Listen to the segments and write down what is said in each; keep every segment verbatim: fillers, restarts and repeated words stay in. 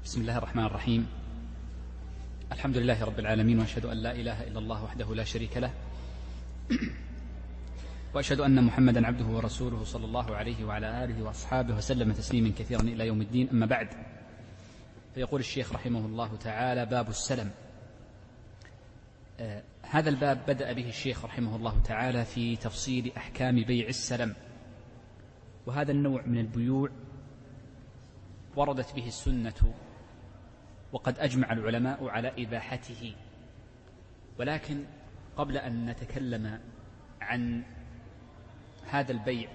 بسم الله الرحمن الرحيم. الحمد لله رب العالمين، وأشهد أن لا إله إلا الله وحده لا شريك له، وأشهد أن محمدا عبده ورسوله صلى الله عليه وعلى آله وأصحابه وسلم تسليما كثيرا إلى يوم الدين. أما بعد، فيقول الشيخ رحمه الله تعالى: باب السلم. آه هذا الباب بدأ به الشيخ رحمه الله تعالى في تفصيل أحكام بيع السلم، وهذا النوع من البيوع وردت به السنة، وقد أجمع العلماء على إباحته. ولكن قبل أن نتكلم عن هذا البيع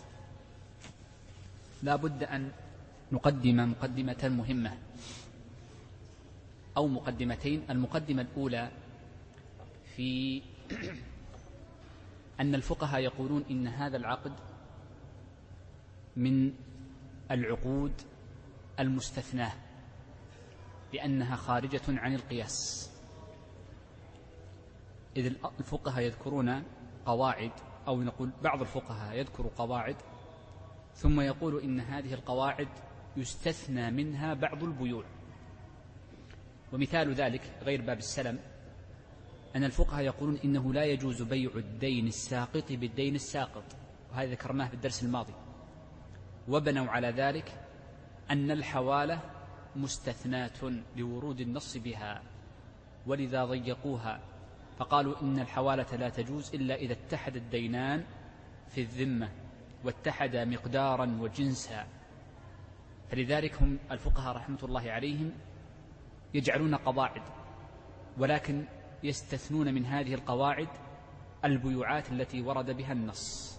لا بد أن نقدم مقدمة مهمة أو مقدمتين. المقدمة الأولى في أن الفقهاء يقولون إن هذا العقد من العقود المستثناة لأنها خارجة عن القياس، إذ الفقهاء يذكرون قواعد، أو نقول بعض الفقهاء يذكر قواعد ثم يقول إن هذه القواعد يستثنى منها بعض البيوع. ومثال ذلك غير باب السلم أن الفقهاء يقولون إنه لا يجوز بيع الدين الساقط بالدين الساقط، وهذا ذكرناه في الدرس الماضي، وبنوا على ذلك أن الحوالة مستثناة لورود النص بها، ولذا ضيقوها فقالوا إن الحوالة لا تجوز إلا إذا اتحد الدينان في الذمة واتحد مقدارا وجنسا. فلذلك هم الفقهاء رحمة الله عليهم يجعلون قواعد، ولكن يستثنون من هذه القواعد البيوعات التي ورد بها النص.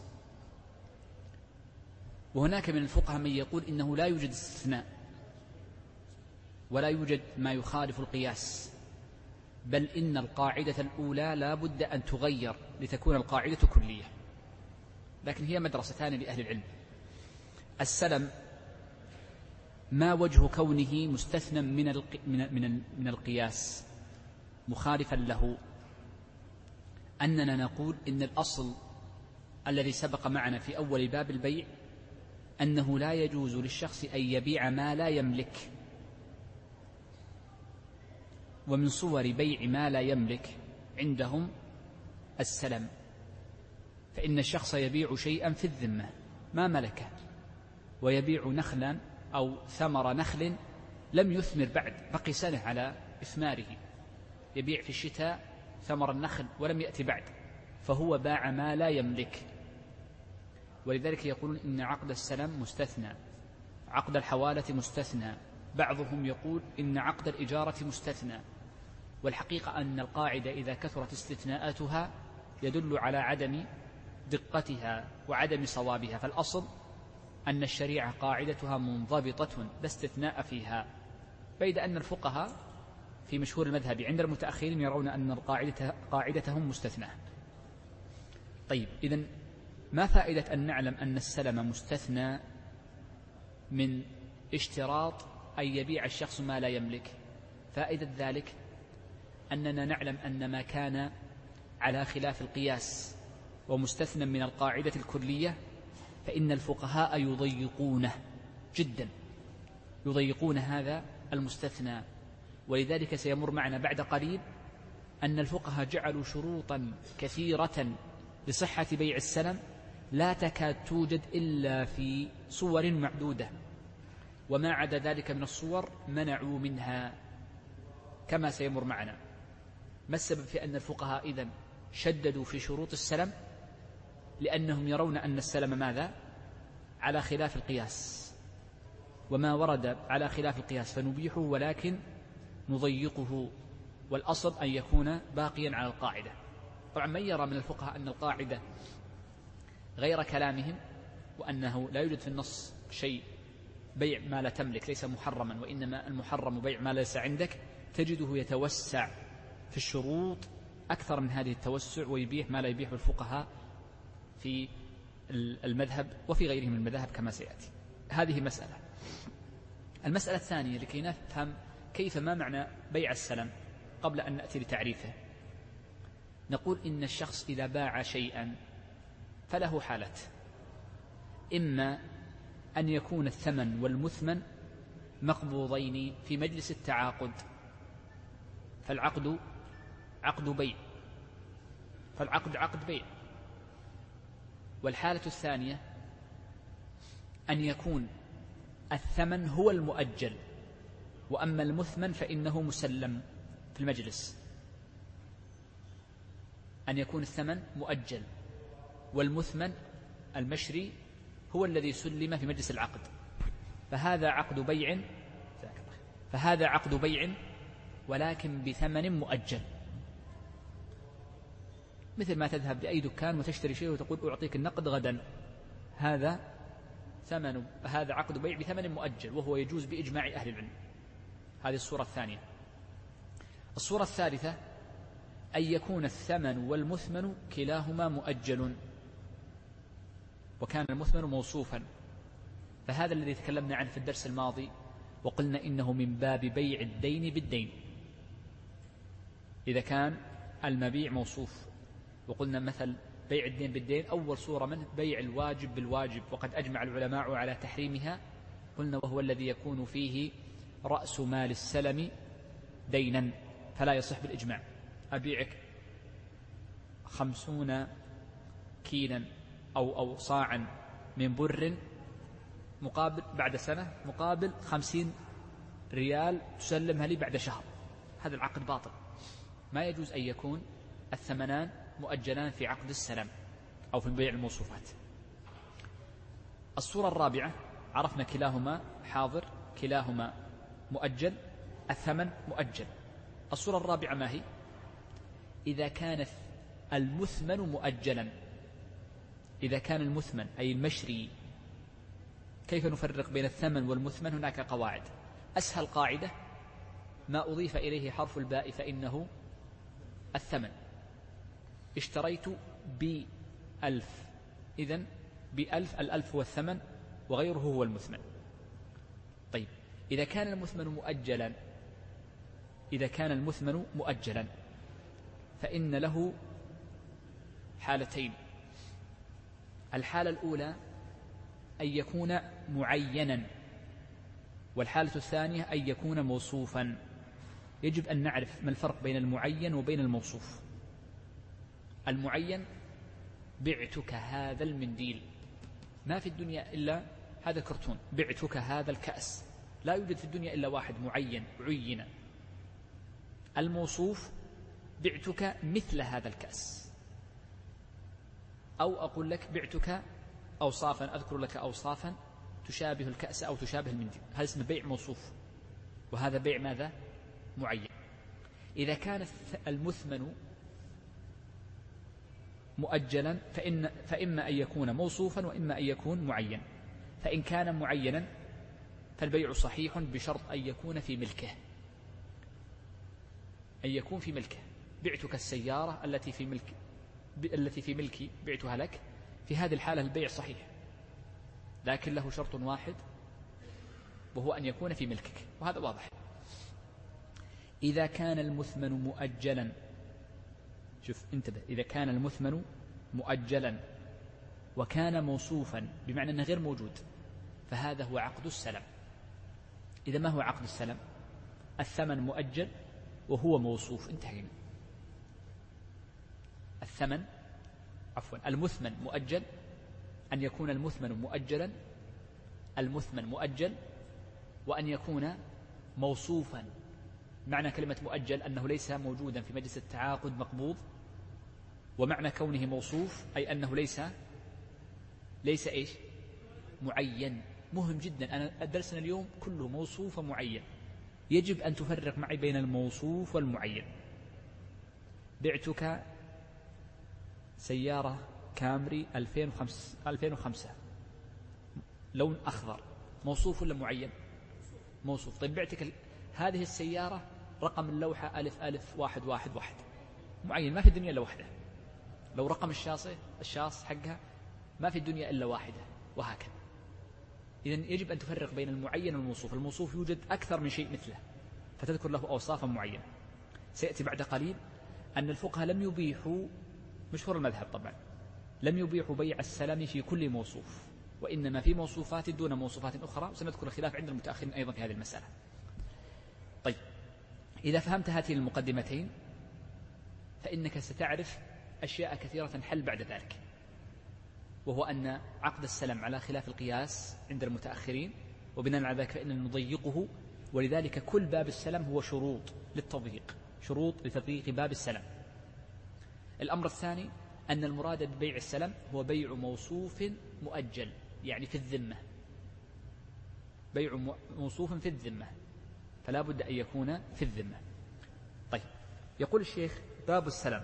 وهناك من الفقهاء من يقول إنه لا يوجد استثناء ولا يوجد ما يخالف القياس، بل إن القاعدة الأولى لا بد أن تغير لتكون القاعدة كلية. لكن هي مدرستان لأهل العلم. السلم ما وجه كونه مستثنى من من من القياس مخالفا له؟ أننا نقول إن الأصل الذي سبق معنا في أول باب البيع أنه لا يجوز للشخص أن يبيع ما لا يملك، ومن صور بيع ما لا يملك عندهم السلم، فإن الشخص يبيع شيئا في الذمة ما ملكه، ويبيع نخلا أو ثمر نخل لم يثمر بعد، بقي سنة على إثماره، يبيع في الشتاء ثمر النخل ولم يأتي بعد، فهو باع ما لا يملك. ولذلك يقولون إن عقد السلم مستثنى، عقد الحوالة مستثنى، بعضهم يقول إن عقد الإجارة مستثنى. والحقيقة أن القاعدة إذا كثرت استثناءاتها يدل على عدم دقتها وعدم صوابها، فالأصل أن الشريعة قاعدتها منضبطة لا استثناء فيها، بيد أن الفقهاء في مشهور المذهب عند المتأخرين يرون أن القاعدة قاعدتهم مستثنى. طيب، إذن ما فائدة أن نعلم أن السلم مستثنى من اشتراط أن يبيع الشخص ما لا يملك؟ فائدة ذلك أننا نعلم أن ما كان على خلاف القياس ومستثنى من القاعدة الكلية فإن الفقهاء يضيقونه جدا، يضيقون هذا المستثنى. ولذلك سيمر معنا بعد قليل أن الفقهاء جعلوا شروطا كثيرة لصحة بيع السلم لا تكاد توجد إلا في صور معدودة، وما عدا ذلك من الصور منعوا منها كما سيمر معنا. ما السبب في أن الفقهاء إذن شددوا في شروط السلم؟ لأنهم يرون أن السلم ماذا؟ على خلاف القياس، وما ورد على خلاف القياس فنبيحه ولكن نضيقه، والأصل أن يكون باقيا على القاعدة. طبعا من يرى من الفقهاء أن القاعدة غير كلامهم، وأنه لا يوجد في النص شيء بيع ما لا تملك ليس محرما، وإنما المحرم بيع ما ليس عندك، تجده يتوسع في الشروط أكثر من هذه التوسع ويبيح ما لا يبيح الفقهاء في المذهب وفي غيرهم من المذاهب كما سيأتي. هذه مسألة. المسألة الثانية لكي نفهم كيف ما معنى بيع السلم قبل أن نأتي لتعريفه، نقول إن الشخص إذا باع شيئا فله حالات: إما أن يكون الثمن والمثمن مقبوضين في مجلس التعاقد فالعقد عقد بيع فالعقد عقد بيع. والحالة الثانية أن يكون الثمن هو المؤجل وأما المثمن فإنه مسلم في المجلس. أن يكون الثمن مؤجل والمثمن المشري هو الذي سلم في مجلس العقد، فهذا عقد بيع فهذا عقد بيع ولكن بثمن مؤجل، مثل ما تذهب لأي دكان وتشتري شيء وتقول أعطيك النقد غدا، هذا ثمن هذا عقد بيع بثمن مؤجل وهو يجوز بإجماع أهل العلم. هذه الصورة الثانية. الصورة الثالثة أن يكون الثمن والمثمن كلاهما مؤجل وكان المثمن موصوفا، فهذا الذي تكلمنا عنه في الدرس الماضي وقلنا إنه من باب بيع الدين بالدين إذا كان المبيع موصوف. وقلنا مثل بيع الدين بالدين أول صورة منه بيع الواجب بالواجب، وقد أجمع العلماء على تحريمها. قلنا وهو الذي يكون فيه رأس مال السلم دينا فلا يصح بالإجماع. أبيعك خمسون كيلا أو أو صاعا من بر مقابل بعد سنة مقابل خمسين ريال تسلمها لي بعد شهر، هذا العقد باطل. ما يجوز أن يكون الثمنان مؤجلان في عقد السلم أو في بيع الموصوفات. الصورة الرابعة عرفنا كلاهما حاضر كلاهما مؤجل الثمن مؤجل. الصورة الرابعة ما هي؟ إذا كان المثمن مؤجلا، إذا كان المثمن أي المشري. كيف نفرق بين الثمن والمثمن؟ هناك قواعد. أسهل قاعدة ما أضيف إليه حرف الباء فإنه الثمن. اشتريت بألف، إذن بألف الألف هو الثمن وغيره هو المثمن. طيب إذا كان المثمن مؤجلا إذا كان المثمن مؤجلا فإن له حالتين. الحالة الأولى أن يكون معينا، والحالة الثانية أن يكون موصوفا. يجب أن نعرف ما الفرق بين المعين وبين الموصوف. المعين بعتك هذا المنديل، ما في الدنيا إلا هذا الكرتون. بعتك هذا الكأس، لا يوجد في الدنيا إلا واحد معين عين. الموصوف بعتك مثل هذا الكأس، أو أقول لك بعتك أوصافا، أذكر لك أوصافا تشابه الكأس أو تشابه المنديل، هذا اسمه بيع موصوف، وهذا بيع ماذا؟ معين. إذا كان المثمن مؤجلا فإن فإما أن يكون موصوفا وإما أن يكون معين. فإن كان معينا فالبيع صحيح بشرط أن يكون في ملكه أن يكون في ملكه. بعتك السيارة التي في ملك التي في ملكي بعتها لك، في هذه الحالة البيع صحيح، لكن له شرط واحد وهو أن يكون في ملكك، وهذا واضح. إذا كان المثمن مؤجلا، شوف انتبه، إذا كان المثمن مؤجلا وكان موصوفا بمعنى أنه غير موجود، فهذا هو عقد السلم. إذا ما هو عقد السلم؟ الثمن مؤجل وهو موصوف، انتهينا. الثمن عفوا المثمن مؤجل، أن يكون المثمن مؤجلا المثمن مؤجل وأن يكون موصوفا. معنى كلمة مؤجل أنه ليس موجودا في مجلس التعاقد مقبوض، ومعنى كونه موصوف أي أنه ليس ليس إيش؟ معين. مهم جدا، أنا درسنا اليوم كله موصوف ومعين. يجب أن تفرق معي بين الموصوف والمعين. بعتك سيارة كامري ألفين وخمسة لون أخضر، موصوف ولا معين؟ موصوف. طيب بعتك هذه السيارة رقم اللوحة ألف ألف واحد واحد واحد، معين، ما في الدنيا إلا واحدة. لو رقم الشاصي الشاص حقها ما في الدنيا إلا واحدة، وهكذا. إذن يجب أن تفرق بين المعين والموصوف. الموصوف يوجد أكثر من شيء مثله، فتذكر له أوصافا معينة. سيأتي بعد قليل أن الفقهاء لم يبيحوا، مشهور المذهب طبعا، لم يبيحوا بيع السلم في كل موصوف، وإنما في موصوفات دون موصوفات أخرى، وسنذكر الخلاف عند المتأخرين أيضا في هذه المسألة. طيب، إذا فهمت هاتين المقدمتين فإنك ستعرف أشياء كثيرة تنحل بعد ذلك، وهو أن عقد السلم على خلاف القياس عند المتأخرين، وبناء على ذلك فإننا نضيقه، ولذلك كل باب السلم هو شروط للتضييق، شروط لتضييق باب السلم. الأمر الثاني أن المراد ببيع السلم هو بيع موصوف مؤجل، يعني في الذمة، بيع موصوف في الذمة، فلا بد أن يكون في الذمة. طيب، يقول الشيخ: باب السلم.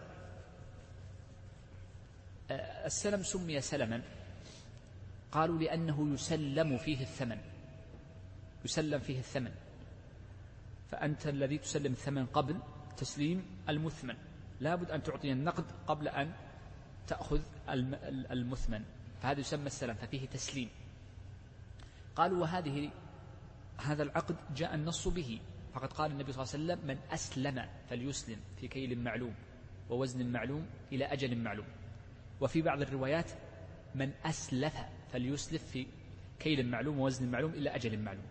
السلم سمي سلما، قالوا لأنه يسلم فيه الثمن، يسلم فيه الثمن، فأنت الذي تسلم الثمن قبل تسليم المثمن، لا بد أن تعطي النقد قبل أن تأخذ المثمن، فهذا يسمى السلم، ففيه تسليم. قالوا: وهذه هذا العقد جاء النص به، فقد قال النبي صلى الله عليه وسلم: من أسلم فليسلم في كيل معلوم ووزن معلوم إلى أجل معلوم. وفي بعض الروايات: من أسلف فليسلف في كيل معلوم ووزن معلوم إلى أجل معلوم.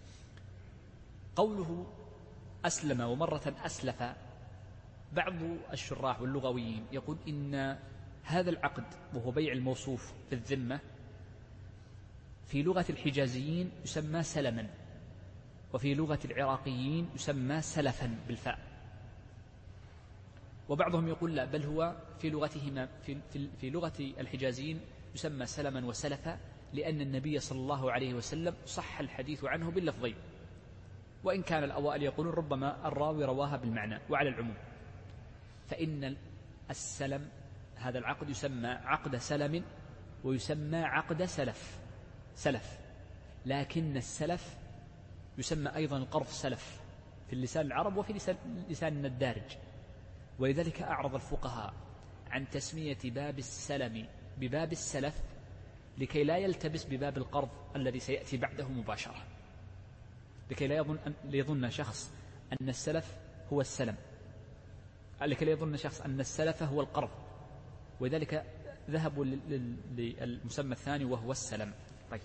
قوله أسلم ومرة أسلف، بعض الشراح واللغويين يقول إن هذا العقد وهو بيع الموصوف في الذمة في لغة الحجازيين يسمى سلما، وفي لغة العراقيين يسمى سلفا بالفاء. وبعضهم يقول لا، بل هو في لغتهما في, في, في لغة الحجازيين يسمى سلما وسلفا، لأن النبي صلى الله عليه وسلم صح الحديث عنه باللفظين، وإن كان الأوائل يقولون ربما الراوي رواها بالمعنى. وعلى العموم فإن السلم هذا العقد يسمى عقد سلم ويسمى عقد سلف سلف لكن السلف يسمى أيضا القرض سلف في اللسان العرب وفي لسان الدارج، ولذلك أعرض الفقهاء عن تسمية باب السلم بباب السلف لكي لا يلتبس بباب القرض الذي سيأتي بعده مباشرة، لكي لا يظن, يظن شخص أن السلف هو السلم، لكي لا يظن شخص أن السلف هو القرض، ولذلك ذهبوا للمسمى الثاني وهو السلم. طيب،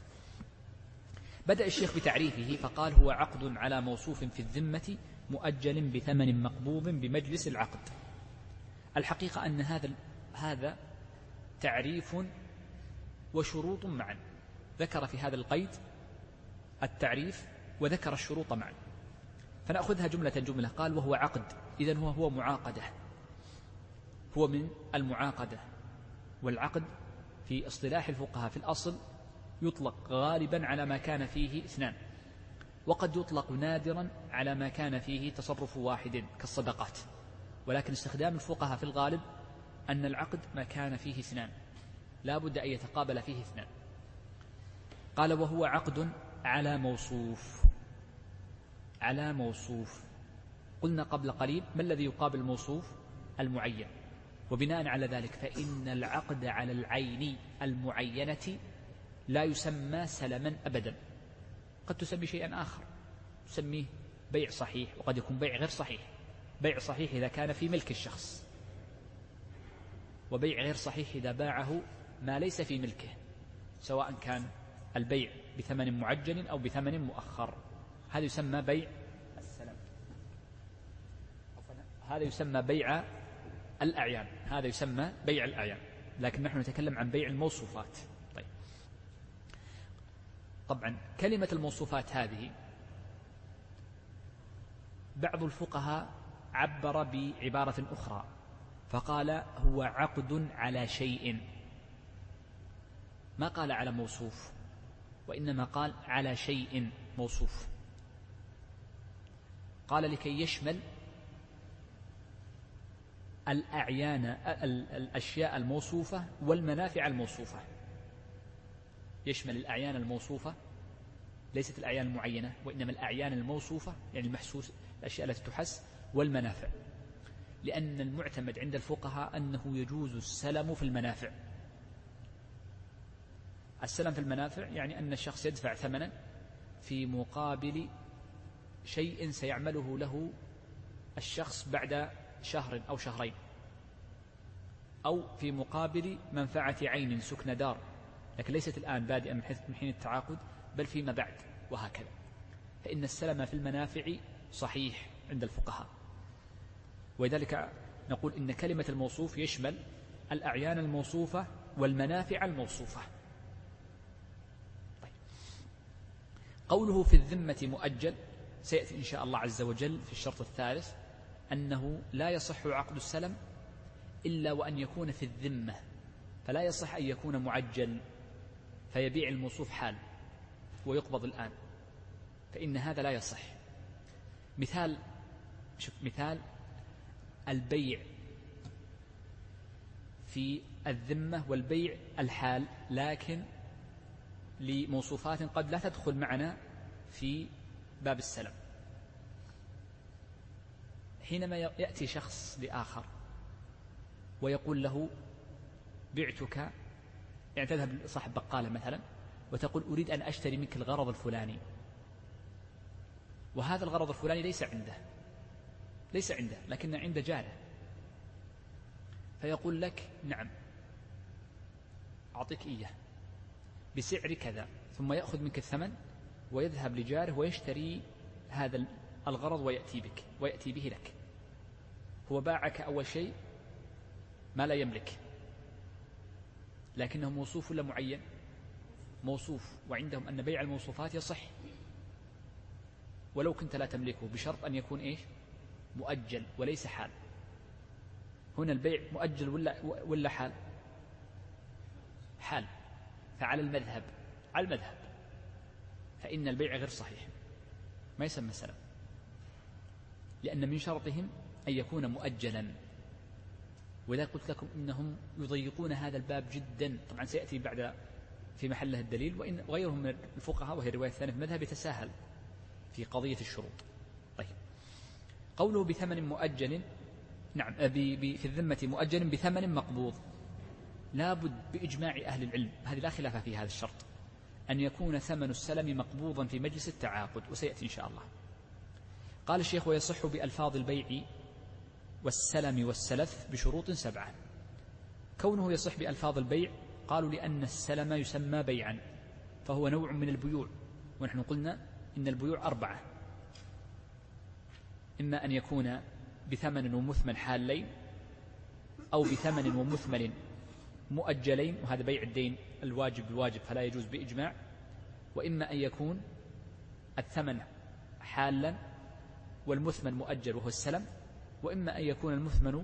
بدأ الشيخ بتعريفه فقال: هو عقد على موصوف في الذمة مؤجل بثمن مقبوض بمجلس العقد. الحقيقة أن هذا هذا تعريف وشروط معا، ذكر في هذا القيد التعريف وذكر الشروط معا، فنأخذها جملة جملة. قال: وهو عقد، إذن هو هو معاقدة، هو من المعاقدة. والعقد في اصطلاح الفقهاء في الأصل يطلق غالبا على ما كان فيه اثنان، وقد يطلق نادرا على ما كان فيه تصرف واحد كالصدقات، ولكن استخدام الفقهاء في الغالب أن العقد ما كان فيه اثنان، لا بد أن يتقابل فيه اثنان. قال: وهو عقد على موصوف. على موصوف، قلنا قبل قليل ما الذي يقابل الموصوف؟ المعين، وبناء على ذلك فإن العقد على العين المعينة لا يسمى سلما أبدا، قد تسمي شيئا آخر، تسميه بيع صحيح، وقد يكون بيع غير صحيح. بيع صحيح إذا كان في ملك الشخص، وبيع غير صحيح إذا باعه ما ليس في ملكه، سواء كان البيع بثمن معجل أو بثمن مؤخر، هذا يسمى بيع السلم، هذا يسمى بيع الأعيان، هذا يسمى بيع الأعيان، لكن نحن نتكلم عن بيع الموصوفات. طيب، طبعا كلمة الموصوفات هذه بعض الفقهاء عبر بعبارة أخرى فقال: هو عقد على شيء، ما قال على موصوف، وإنما قال على شيء موصوف. قال لكي يشمل الأعيان الأشياء الموصوفة والمنافع الموصوفة، يشمل الأعيان الموصوفة، ليست الأعيان المعينة وإنما الأعيان الموصوفة، يعني المحسوس، الأشياء التي تحس، والمنافع، لأن المعتمد عند الفقهاء أنه يجوز السلم في المنافع. السلم في المنافع يعني أن الشخص يدفع ثمنا في مقابل شيء سيعمله له الشخص بعد شهر أو شهرين، أو في مقابل منفعة عين سكن دار لكن ليست الآن بادئا من حين التعاقد بل فيما بعد وهكذا. فإن السلم في المنافع صحيح عند الفقهاء، ولذلك نقول إن كلمة الموصوف يشمل الأعيان الموصوفة والمنافع الموصوفة. طيب. قوله في الذمة مؤجل سيأتي إن شاء الله عز وجل في الشرط الثالث أنه لا يصح عقد السلم إلا وأن يكون في الذمة، فلا يصح أن يكون معجل فيبيع الموصوف حال ويقبض الآن، فإن هذا لا يصح. مثال شوف مثال البيع في الذمة والبيع الحال، لكن لموصوفات قد لا تدخل معنا في باب السلم. حينما يأتي شخص لآخر ويقول له بعتك، يعني تذهب لصاحب بقالة مثلا وتقول أريد أن أشتري منك الغرض الفلاني، وهذا الغرض الفلاني ليس عنده ليس عنده لكن عند جاره، فيقول لك نعم أعطيك إياه بسعر كذا، ثم يأخذ منك الثمن ويذهب لجاره ويشتري هذا الغرض ويأتي بك ويأتي به لك. هو باعك أول شيء ما لا يملك، لكنه موصوف ولا معين؟ موصوف، وعندهم أن بيع الموصوفات يصح ولو كنت لا تملكه، بشرط أن يكون إيش؟ مؤجل وليس حال. هنا البيع مؤجل ولا ولا حال؟ حال. فعلى المذهب على المذهب فإن البيع غير صحيح، ما يسمى سلم، لأن من شرطهم أن يكون مؤجلا. وإذا قلت لكم إنهم يضيقون هذا الباب جدا، طبعا سيأتي بعد في محله الدليل، وإن غيرهم من الفقهاء وهي الرواية الثانية في المذهب يتساهل في قضية الشروط. طيب. قوله بثمن مؤجل، نعم في الذمة مؤجل بثمن مقبوض، لابد بإجماع أهل العلم، هذه لا خلاف في هذا الشرط، أن يكون ثمن السلم مقبوضا في مجلس التعاقد، وسيأتي إن شاء الله. قال الشيخ ويصح بألفاظ البيع والسلم والسلف بشروط سبعة. كونه يصح بألفاظ البيع قالوا لأن السلم يسمى بيعا فهو نوع من البيوع، ونحن قلنا إن البيوع أربعة، إما أن يكون بثمن ومثمن حالين، أو بثمن ومثمن مؤجلين، وهذا بيع الدين الواجب الواجب فلا يجوز بإجماع، وإما أن يكون الثمن حالا والمثمن مؤجل وهو السلم، وإما أن يكون المثمن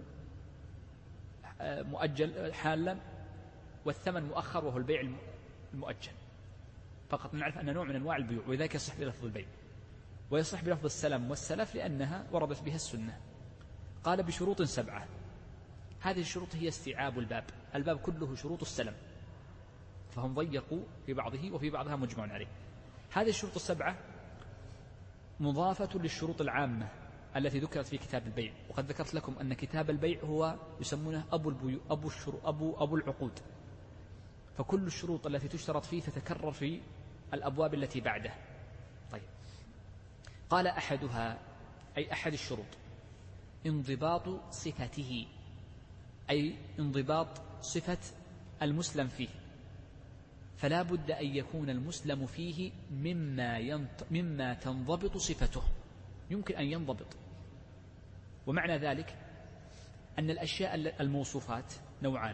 مؤجل حالا والثمن مؤخر وهو البيع المؤجل. فقط نعرف أن نوع من أنواع البيوع، وذلك يصح بلفظ البيع، ويصح بلفظ السلم والسلف لأنها وردت بها السنة. قال بشروط سبعة، هذه الشروط هي استيعاب الباب، الباب كله شروط السلم، فهم ضيقوا في بعضه وفي بعضها مجمع عليه. هذه الشروط السبعة مضافة للشروط العامة التي ذكرت في كتاب البيع، وقد ذكرت لكم أن كتاب البيع هو يسمونه أبو البيوع، أبو الشروط، أبو أبو العقود، فكل الشروط التي تشترط فيه تتكرر في الأبواب التي بعده. طيب. قال أحدها، أي أحد الشروط، انضباط صفته، أي انضباط صفة المسلم فيه، فلا بد أن يكون المسلم فيه مما, ينط... مما تنضبط صفته، يمكن أن ينضبط. ومعنى ذلك أن الأشياء الموصوفات نوعان،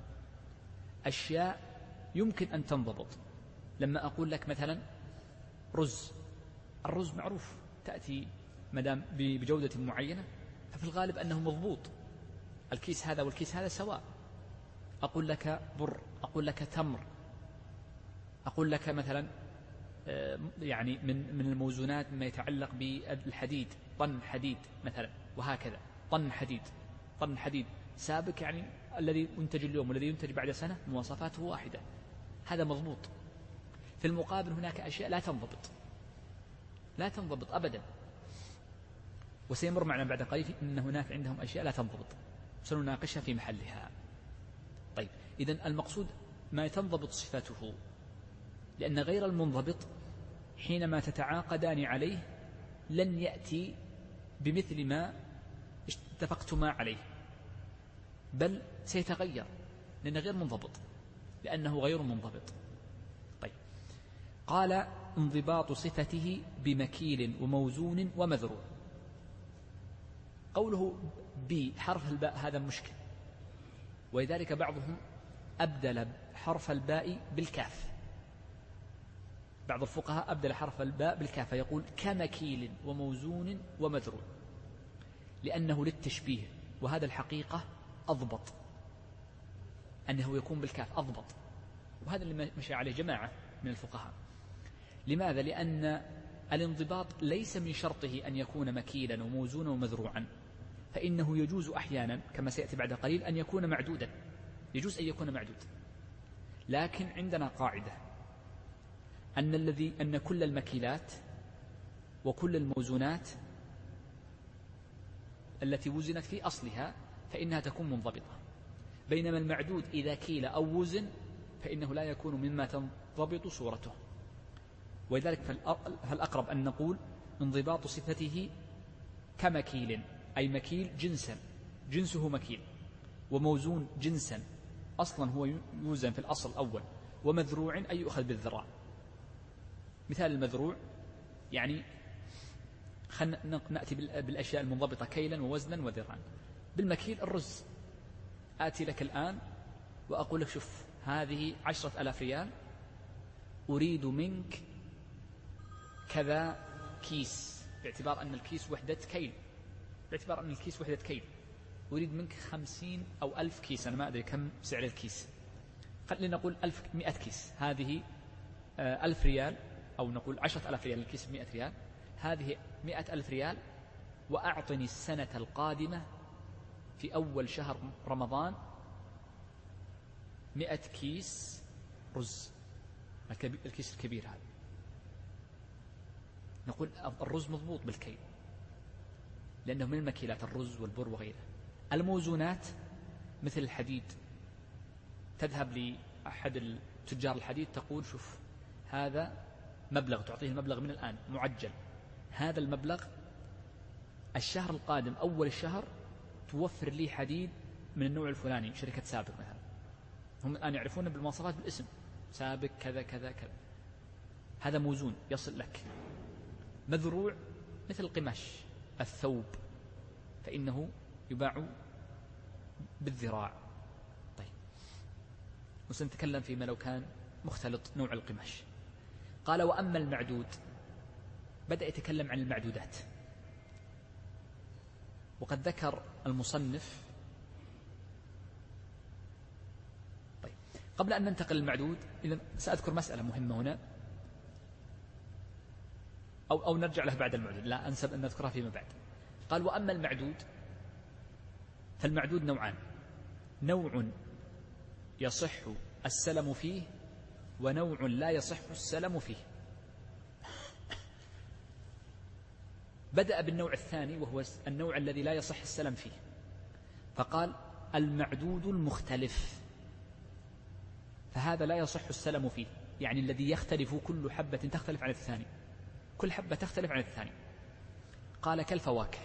أشياء يمكن أن تنضبط. لما أقول لك مثلا رز، الرز معروف تأتي مدام بجودة معينة، ففي الغالب أنه مضبوط، الكيس هذا والكيس هذا سواء. أقول لك بر، أقول لك تمر، أقول لك مثلا يعني من من الموزونات ما يتعلق بالحديد، طن حديد مثلا، وهكذا طن حديد طن حديد سابق، يعني الذي ينتج اليوم والذي ينتج بعد سنة مواصفاته واحدة، هذا مضبوط. في المقابل هناك أشياء لا تنضبط لا تنضبط أبدا، وسيمر معنا بعد قليل أن هناك عندهم أشياء لا تنضبط سنناقشها في محلها. طيب، إذن المقصود ما تنضبط صفاته، لأن غير المنضبط حينما تتعاقدان عليه لن يأتي بمثل ما اتفقتما عليه، بل سيتغير لأنه غير منضبط. لأنه غير منضبط. طيب، قال انضباط صفته بمكيل وموزون ومذروع. قوله بحرف الباء هذا مشكل، ولذلك بعضهم أبدل حرف الباء بالكاف. بعض الفقهاء أبدل حرف الباء بالكاف، يقول كمكيل وموزون ومذروع، لأنه للتشبيه، وهذا الحقيقة أضبط، أنه يكون بالكاف أضبط، وهذا اللي مشى عليه جماعة من الفقهاء. لماذا؟ لأن الانضباط ليس من شرطه أن يكون مكيلا وموزونا ومذروعا، فإنه يجوز أحيانا كما سيأتي بعد قليل أن يكون معدودا، يجوز أن يكون معدود. لكن عندنا قاعدة أن الذي أن كل المكيلات وكل الموزونات التي وزنت في أصلها فإنها تكون منضبطة، بينما المعدود إذا كيل أو وزن فإنه لا يكون مما تنضبط صورته. ولذلك فالأقرب أن نقول انضباط صفته كمكيل، أي مكيل جنسا، جنسه مكيل، وموزون جنسا، أصلا هو يوزن في الأصل الأول، ومذروع أي يؤخذ بالذراع. مثال المذروع يعني خلنا نأتي بالأشياء المنضبطة كيلا ووزنا وذراعا. بالمكيل الرز، آتي لك الآن وأقول لك شوف هذه عشرة ألاف ريال، أريد منك كذا كيس، باعتبار أن الكيس وحدة كيل، باعتبار أن الكيس وحدة كيل، أريد منك خمسين أو ألف كيس، أنا ما أدري كم سعر الكيس، خلينا نقول ألف مئة كيس، هذه ألف ريال، أو نقول عشرة ألاف ريال، الكيس مئة ريال، هذه مئة ألف ريال، وأعطني السنة القادمة في أول شهر رمضان مئة كيس رز، الكيس الكبير هذا. نقول الرز مضبوط بالكيل لأنه من المكيلات، الرز والبر وغيره. الموزونات مثل الحديد، تذهب لأحد تجار الحديد تقول شوف هذا مبلغ، تعطيه المبلغ من الآن معجل، هذا المبلغ الشهر القادم أول الشهر توفر لي حديد من النوع الفلاني، شركة سابق مثلا، هم الآن يعرفون بالمواصفات بالاسم، سابق كذا كذا كذا، هذا موزون يصل لك. مذروع مثل القماش، الثوب، فإنه يباع بالذراع. طيب، وسنتكلم فيما لو كان مختلط نوع القماش. قال وأما المعدود، بدأ يتكلم عن المعدودات، وقد ذكر المصنف. طيب، قبل أن ننتقل للمعدود إذن سأذكر مسألة مهمة هنا، أو, أو نرجع له بعد المعدود، لا أنسب أن نذكرها فيما بعد. قال وأما المعدود، فالمعدود نوعان، نوع يصح السلم فيه، ونوع لا يصح السلم فيه. بدأ بالنوع الثاني وهو النوع الذي لا يصح السلم فيه، فقال المعدود المختلف، فهذا لا يصح السلم فيه، يعني الذي يختلف، كل حبة تختلف عن الثاني، كل حبة تختلف عن الثاني. قال كالفواكه،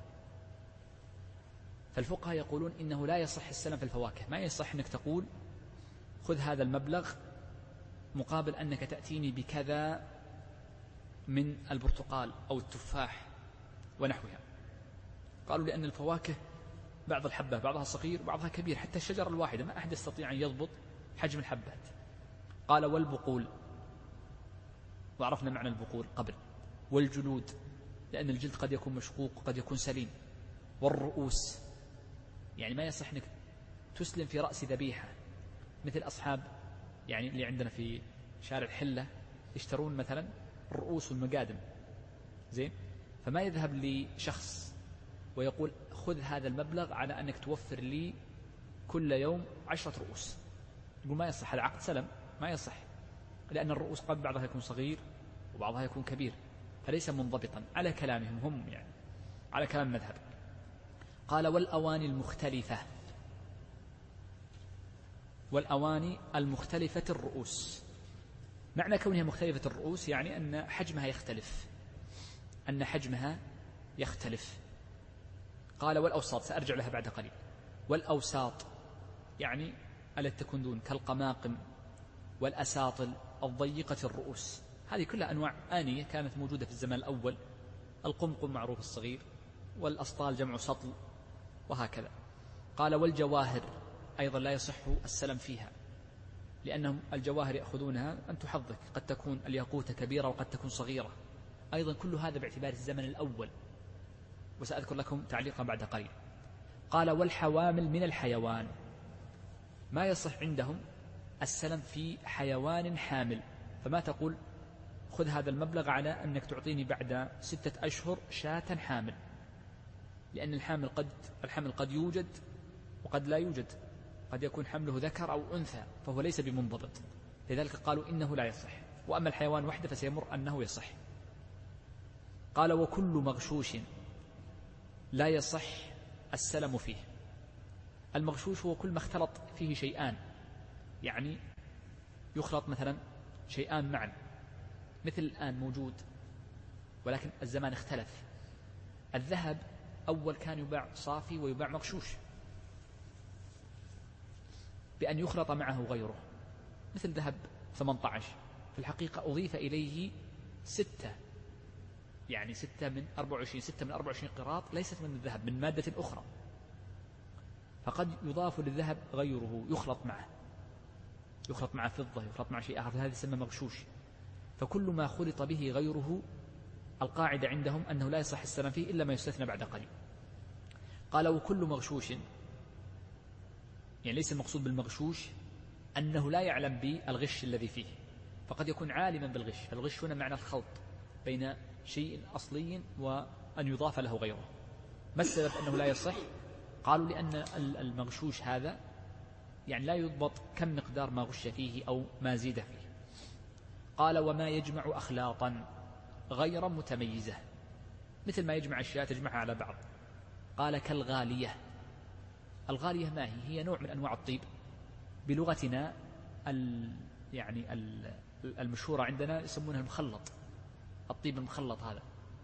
فالفقهاء يقولون إنه لا يصح السلم في الفواكه، ما يصح أنك تقول خذ هذا المبلغ مقابل أنك تأتيني بكذا من البرتقال أو التفاح ونحوها. قالوا لأن الفواكه بعض الحبة بعضها صغير وبعضها كبير، حتى الشجرة الواحدة ما أحد يستطيع أن يضبط حجم الحبات. قال والبقول، وعرفنا معنى البقول قبل، والجلود لأن الجلد قد يكون مشقوق وقد يكون سليم، والرؤوس يعني ما يصح أنك تسلم في رأس ذبيحة، مثل أصحاب يعني اللي عندنا في شارع الحلة يشترون مثلا الرؤوس والمقادم، زين، فما يذهب لشخص ويقول خذ هذا المبلغ على أنك توفر لي كل يوم عشرة رؤوس، يقول ما يصح، هذا عقد سلم ما يصح، لأن الرؤوس قد بعضها يكون صغير وبعضها يكون كبير، فليس منضبطا على كلامهم هم، يعني على كلام المذهب. قال والأواني المختلفة، والأواني المختلفة الرؤوس، معنى كونها مختلفة الرؤوس يعني أن حجمها يختلف، أن حجمها يختلف. قال والأوساط، سأرجع لها بعد قليل. والأوساط يعني التي تكون دون كالقماقم والأساطل الضيقة الرؤوس، هذه كلها أنواع آنية كانت موجودة في الزمان الأول. القمقم معروف الصغير، والأسطال جمع سطل، وهكذا. قال والجواهر أيضا لا يصح السلم فيها، لأنهم الجواهر يأخذونها أن تحظك، قد تكون الياقوتة كبيرة وقد تكون صغيرة، أيضا كل هذا باعتبار الزمن الأول، وسأذكر لكم تعليقا بعد قليل. قال والحوامل من الحيوان، ما يصح عندهم السلم في حيوان حامل، فما تقول خذ هذا المبلغ على أنك تعطيني بعد ستة أشهر شاة حامل، لأن الحامل قد الحمل قد يوجد وقد لا يوجد، قد يكون حمله ذكر أو أنثى، فهو ليس بمنضبط، لذلك قالوا إنه لا يصح. وأما الحيوان وحده فسيمر أنه يصح. قال وكل مغشوش لا يصح السلم فيه. المغشوش هو كل ما اختلط فيه شيئان، يعني يخلط مثلا شيئان معا، مثل الآن موجود ولكن الزمان اختلف. الذهب أول كان يباع صافي ويباع مغشوش بأن يخلط معه غيره، مثل ذهب ثمانية عشر في الحقيقة أضيف إليه ستة، يعني ستة من أربعة وعشرين ستة من أربعة وعشرين قراط ليست من الذهب، من مادة أخرى، فقد يضاف للذهب غيره يخلط معه، يخلط مع فضة، يخلط مع شيء آخر، فهذا يسمى مغشوش. فكل ما خلط به غيره القاعدة عندهم أنه لا يصح السلام فيه إلا ما يستثنى بعد قليل. قال وكل مغشوش، يعني ليس المقصود بالمغشوش أنه لا يعلم بالغش الذي فيه، فقد يكون عالما بالغش، فالغش هنا معنى الخلط بين شيء أصلي وأن يضاف له غيره. ما السبب أنه لا يصح؟ قالوا لأن المغشوش هذا يعني لا يضبط كم مقدار ما غش فيه أو ما زيد فيه. قال وما يجمع أخلاطا غير متميزة، مثل ما يجمع أشياء تجمعها على بعض. قال كالغالية. الغالية ما هي؟ هي نوع من أنواع الطيب، بلغتنا ال يعني ال المشهورة عندنا يسمونها المخلط، الطيب المخلط. هذا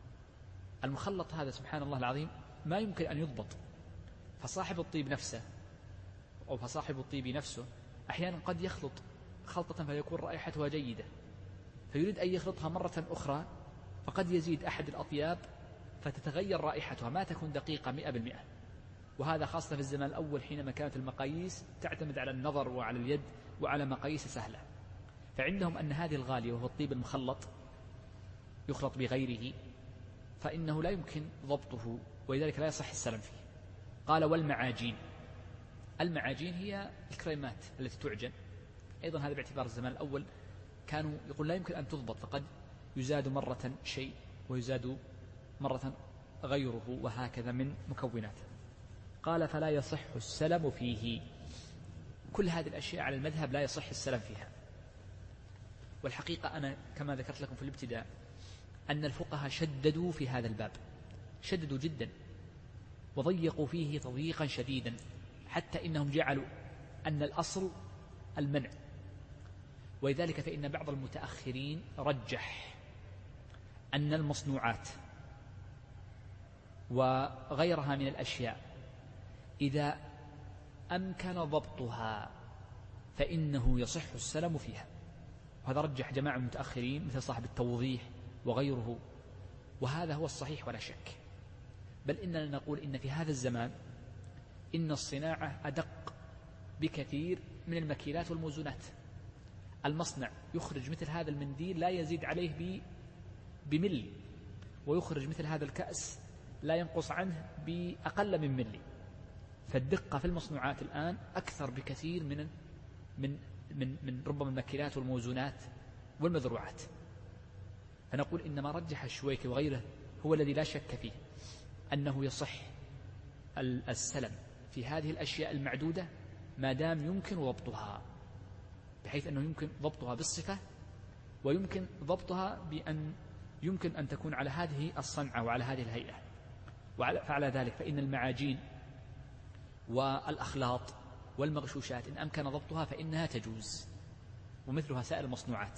المخلط هذا سبحان الله العظيم ما يمكن أن يضبط، فصاحب الطيب نفسه أو فصاحب الطيب نفسه أحيانا قد يخلط خلطة فيكون رائحتها جيدة، فيريد أن يخلطها مرة أخرى، فقد يزيد أحد الأطياب فتتغير رائحتها، ما تكون دقيقة مئة بالمئة. وهذا خاصة في الزمان الأول حينما كانت المقاييس تعتمد على النظر وعلى اليد وعلى مقاييس سهلة، فعندهم أن هذه الغالية وهو الطيب المخلط يخلط بغيره فإنه لا يمكن ضبطه، ولذلك لا يصح السلم فيه. قال والمعاجين. المعاجين هي الكريمات التي تعجن، أيضا هذا باعتبار الزمان الأول كانوا يقول لا يمكن أن تضبط، فقد يزاد مرة شيء ويزاد مرة غيره، وهكذا من مكوناته. قال فلا يصح السلم فيه. كل هذه الأشياء على المذهب لا يصح السلم فيها. والحقيقة أنا كما ذكرت لكم في الابتداء أن الفقهاء شددوا في هذا الباب، شددوا جدا وضيقوا فيه تضييقا شديدا، حتى إنهم جعلوا أن الأصل المنع. ولذلك فإن بعض المتأخرين رجح أن المصنوعات وغيرها من الأشياء إذا أمكن ضبطها فإنه يصح السلم فيها. وهذا رجح جماعة من المتأخرين مثل صاحب التوضيح وغيره، وهذا هو الصحيح ولا شك. بل إننا نقول إن في هذا الزمان إن الصناعة أدق بكثير من المكيلات والموزونات. المصنع يخرج مثل هذا المنديل لا يزيد عليه بملي، ويخرج مثل هذا الكأس لا ينقص عنه بأقل من ملي. فالدقة في المصنوعات الآن أكثر بكثير من من من من ربما المكيلات والموزونات والمذروعات. فنقول إنما رجح الشويكي وغيره هو الذي لا شك فيه أنه يصح السلم في هذه الأشياء المعدودة ما دام يمكن ضبطها، بحيث أنه يمكن ضبطها بالصفة، ويمكن ضبطها بأن يمكن أن تكون على هذه الصنعة وعلى هذه الهيئة. فعلى ذلك فإن المعاجين والأخلاط والمغشوشات إن أمكن ضبطها فإنها تجوز، ومثلها سائر المصنوعات.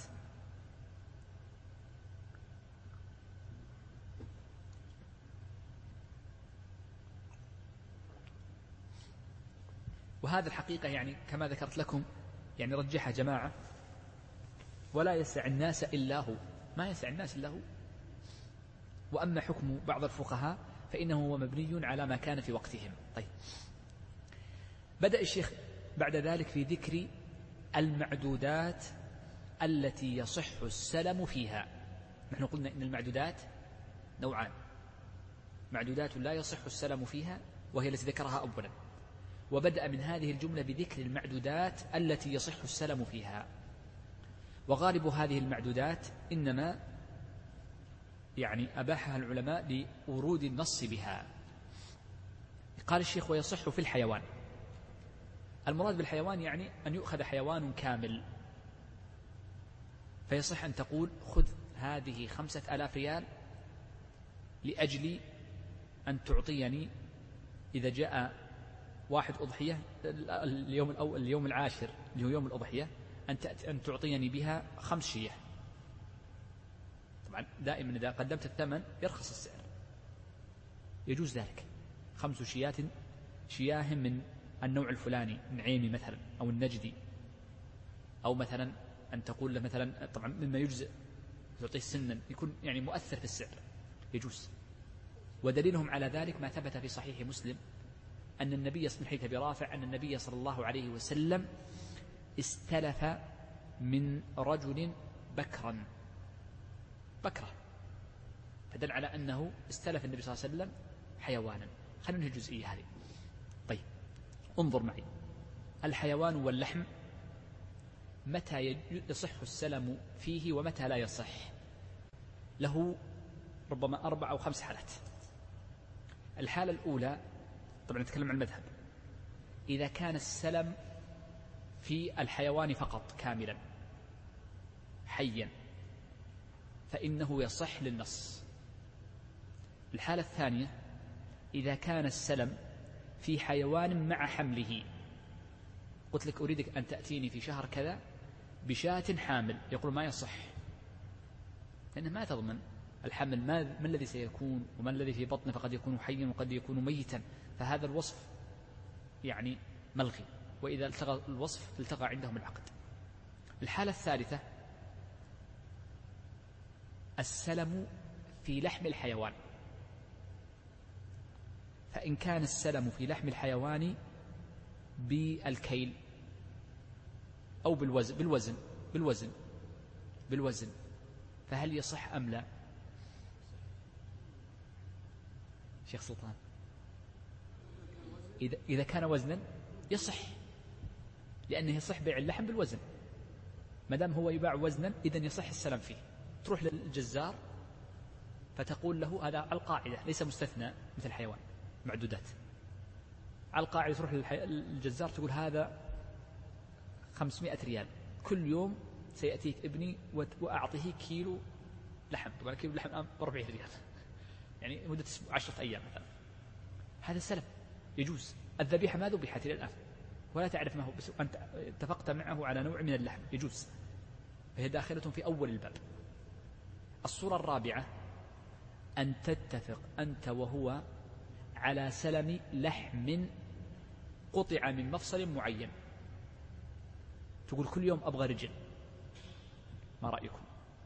وهذا الحقيقة يعني كما ذكرت لكم يعني رجحها جماعة، ولا يسع الناس إلا هو، ما يسع الناس إلا هو. وأما حكم بعض الفقهاء فإنه هو مبني على ما كان في وقتهم. طيب، بدأ الشيخ بعد ذلك في ذكر المعدودات التي يصح السلم فيها. نحن قلنا إن المعدودات نوعان: معدودات لا يصح السلم فيها وهي التي ذكرها أولا، وبدأ من هذه الجملة بذكر المعدودات التي يصح السلم فيها. وغالب هذه المعدودات إنما يعني أباحها العلماء لورود النص بها. قال الشيخ: ويصح في الحيوان. المراد بالحيوان يعني أن يؤخذ حيوان كامل، فيصح أن تقول: خذ هذه خمسة آلاف ريال لأجل أن تعطيني إذا جاء واحد أضحية اليوم الأول اليوم العاشر اللي هو يوم الأضحية أن أن تعطيني بها خمس شياه. طبعا دائما إذا قدمت الثمن يرخص السعر، يجوز ذلك. خمس شيات شياه من النوع الفلاني، نعيمي مثلا أو النجدي، أو مثلا أن تقول له مثلا طبعا مما يجزئ تعطيه سنا يكون يعني مؤثر في السعر، يجوز. ودليلهم على ذلك ما ثبت في صحيح مسلم أن النبي من حديث أبي رافع أن النبي صلى الله عليه وسلم استلف من رجل بكرا بكرة، فدل على أنه استلف النبي صلى الله عليه وسلم حيوانا. خلينا ننهي الجزئية هذه. طيب، انظر معي: الحيوان واللحم متى يصح السلم فيه ومتى لا يصح؟ له ربما أربع أو خمس حالات. الحالة الأولى، طبعا نتكلم عن المذهب، إذا كان السلم في الحيوان فقط كاملا حيا فإنه يصح للنص. الحالة الثانية: إذا كان السلم في حيوان مع حمله، قلت لك أريدك أن تأتيني في شهر كذا بشاة حامل، يقول ما يصح، لأنه ما تضمن الحمل ما, ما الذي سيكون وما الذي في بطنه، فقد يكون حيا وقد يكون ميتا، فهذا الوصف يعني ملغي، وإذا التقى الوصف التقى عندهم العقد. الحالة الثالثة: السلم في لحم الحيوان، فإن كان السلم في لحم الحيوان بالكيل أو بالوزن بالوزن بالوزن بالوزن فهل يصح أم لا؟ شيخ سلطان، إذا إذا كان وزنا يصح، لأنه يصح بيع اللحم بالوزن، ما دام هو يباع وزنا إذن يصح السلم فيه. تروح للجزار فتقول له هذا على القاعدة ليس مستثنى مثل الحيوان، معدودات على القاعدة. تروح للجزار تقول هذا خمسمائة ريال، كل يوم سيأتيك ابني وأعطيه كيلو لحم. طبعا كيلو لحم الآن أربعين ريال، يعني مدة عشرة أيام مثلا. هذا السلم يجوز. الذبيحة ما ذبحت إلى الآن ولا تعرف ما هو، بس أنت اتفقت معه على نوع من اللحم، يجوز، فهي داخلة في أول الباب. الصورة الرابعة: أن تتفق أنت وهو على سلم لحم قطع من مفصل معين، تقول كل يوم أبغى رجل، ما رأيكم؟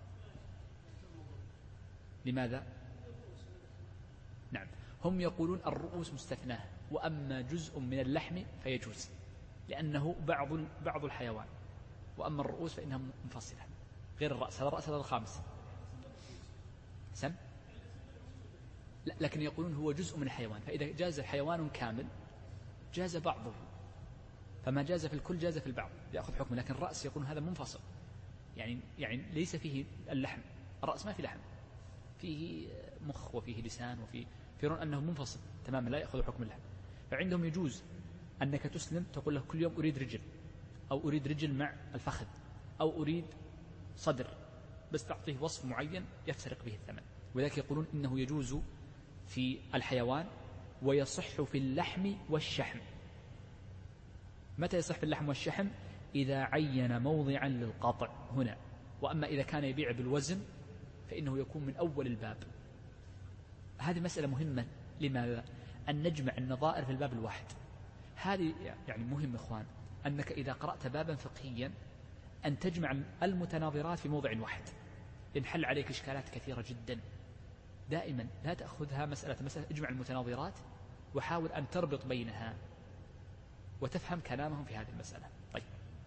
لماذا؟ نعم، هم يقولون الرؤوس مستثناه، وأما جزء من اللحم فيجوز لأنه بعض بعض الحيوان، وأما الرؤوس فإنها منفصلة غير الرأس. هذا الرأس هذا الخامس سم لا، لكن يقولون هو جزء من الحيوان، فإذا جاز حيوان كامل جاز بعضه، فما جاز في الكل جاز في البعض، يأخذ حكمه. لكن الرأس يقولون هذا منفصل، يعني يعني ليس فيه اللحم، الرأس ما فيه لحم، فيه مخ وفيه لسان وفيه، يرون أنه منفصل تماما لا يأخذ حكم اللحم. فعندهم يجوز أنك تسلم تقول له كل يوم أريد رجل، أو أريد رجل مع الفخذ، أو أريد صدر، بس تعطيه وصف معين يفترق به الثمن. ولذلك يقولون إنه يجوز في الحيوان ويصح في اللحم والشحم. متى يصح في اللحم والشحم؟ إذا عين موضعا للقطع هنا. وأما إذا كان يبيع بالوزن فإنه يكون من أول الباب. هذه مسألة مهمة. لماذا؟ أن نجمع النظائر في الباب الواحد. هذه يعني مهم إخوان، أنك إذا قرأت بابا فقهيا أن تجمع المتناظرات في موضع واحد، ينحل عليك إشكالات كثيرة جدا. دائما لا تأخذها مسألة مسألة اجمع المتناظرات وحاول أن تربط بينها وتفهم كلامهم في هذه المسألة. طيب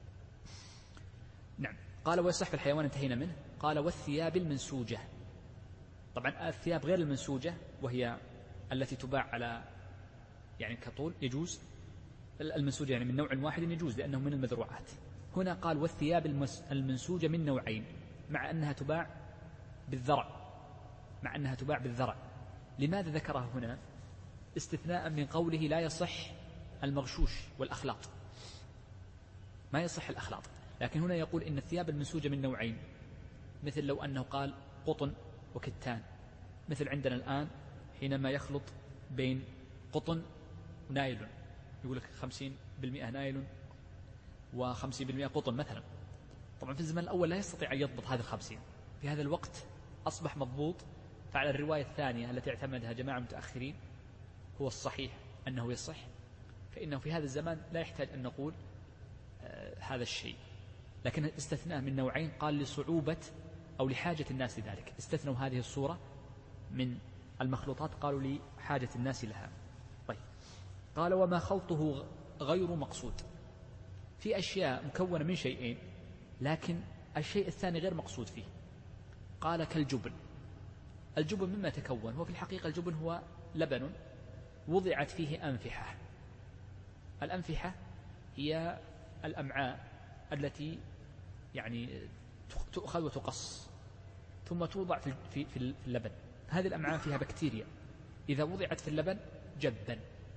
نعم. قال ويصح في الحيوان انتهينا منه. قال والثياب المنسوجة. طبعا الثياب غير المنسوجة وهي التي تباع على يعني كطول يجوز، المنسوجة يعني من نوع واحد يجوز لأنه من المذروعات. هنا قال والثياب المنسوجة من نوعين، مع أنها تباع بالذرع، مع أنها تباع بالذرع. لماذا ذكرها هنا؟ استثناء من قوله لا يصح المغشوش والأخلاط، ما يصح الأخلاط. لكن هنا يقول إن الثياب المنسوجة من نوعين، مثل لو أنه قال قطن وكتان، مثل عندنا الآن حينما يخلط بين قطن ونايلون، يقول لك خمسين بالمئة نايلون وخمسين بالمئة قطن مثلا. طبعا في الزمن الأول لا يستطيع أن يضبط هذا الخمسين، في هذا الوقت أصبح مضبوط. فعلى الرواية الثانية التي اعتمدها جماعة متأخرين هو الصحيح أنه يصح، فإنه في هذا الزمان لا يحتاج أن نقول آه هذا الشيء. لكن استثناء من نوعين قال لصعوبة أو لحاجة الناس لذلك، استثنوا هذه الصورة من المخلوطات قالوا لحاجة الناس لها. طيب قال وما خلطه غير مقصود، في أشياء مكونة من شيئين لكن الشيء الثاني غير مقصود فيه. قال كالجبن. الجبن مما تكون، هو في الحقيقة الجبن هو لبن وضعت فيه أنفحة. الأنفحة هي الأمعاء التي يعني تؤخذ وتقص ثم توضع في في اللبن. هذه الأمعاء فيها بكتيريا، إذا وضعت في اللبن جبن.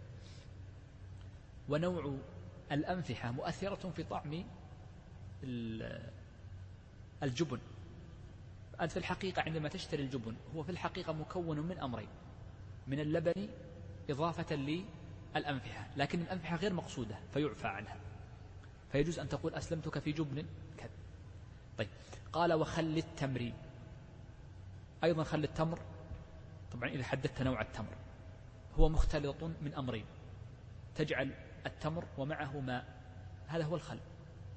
ونوع الأنفحة مؤثرة في طعم الجبن. أنت في الحقيقة عندما تشتري الجبن هو في الحقيقة مكون من أمرين، من اللبن إضافة للأنفحة، لكن الأنفحة غير مقصودة فيعفى عنها، فيجوز أن تقول أسلمتك في جبن كذا. طيب قال وخل التمر. أيضا خل التمر، طبعا إذا حددت نوع التمر هو مختلط من أمرين، تجعل التمر ومعه ماء، هذا هو الخل،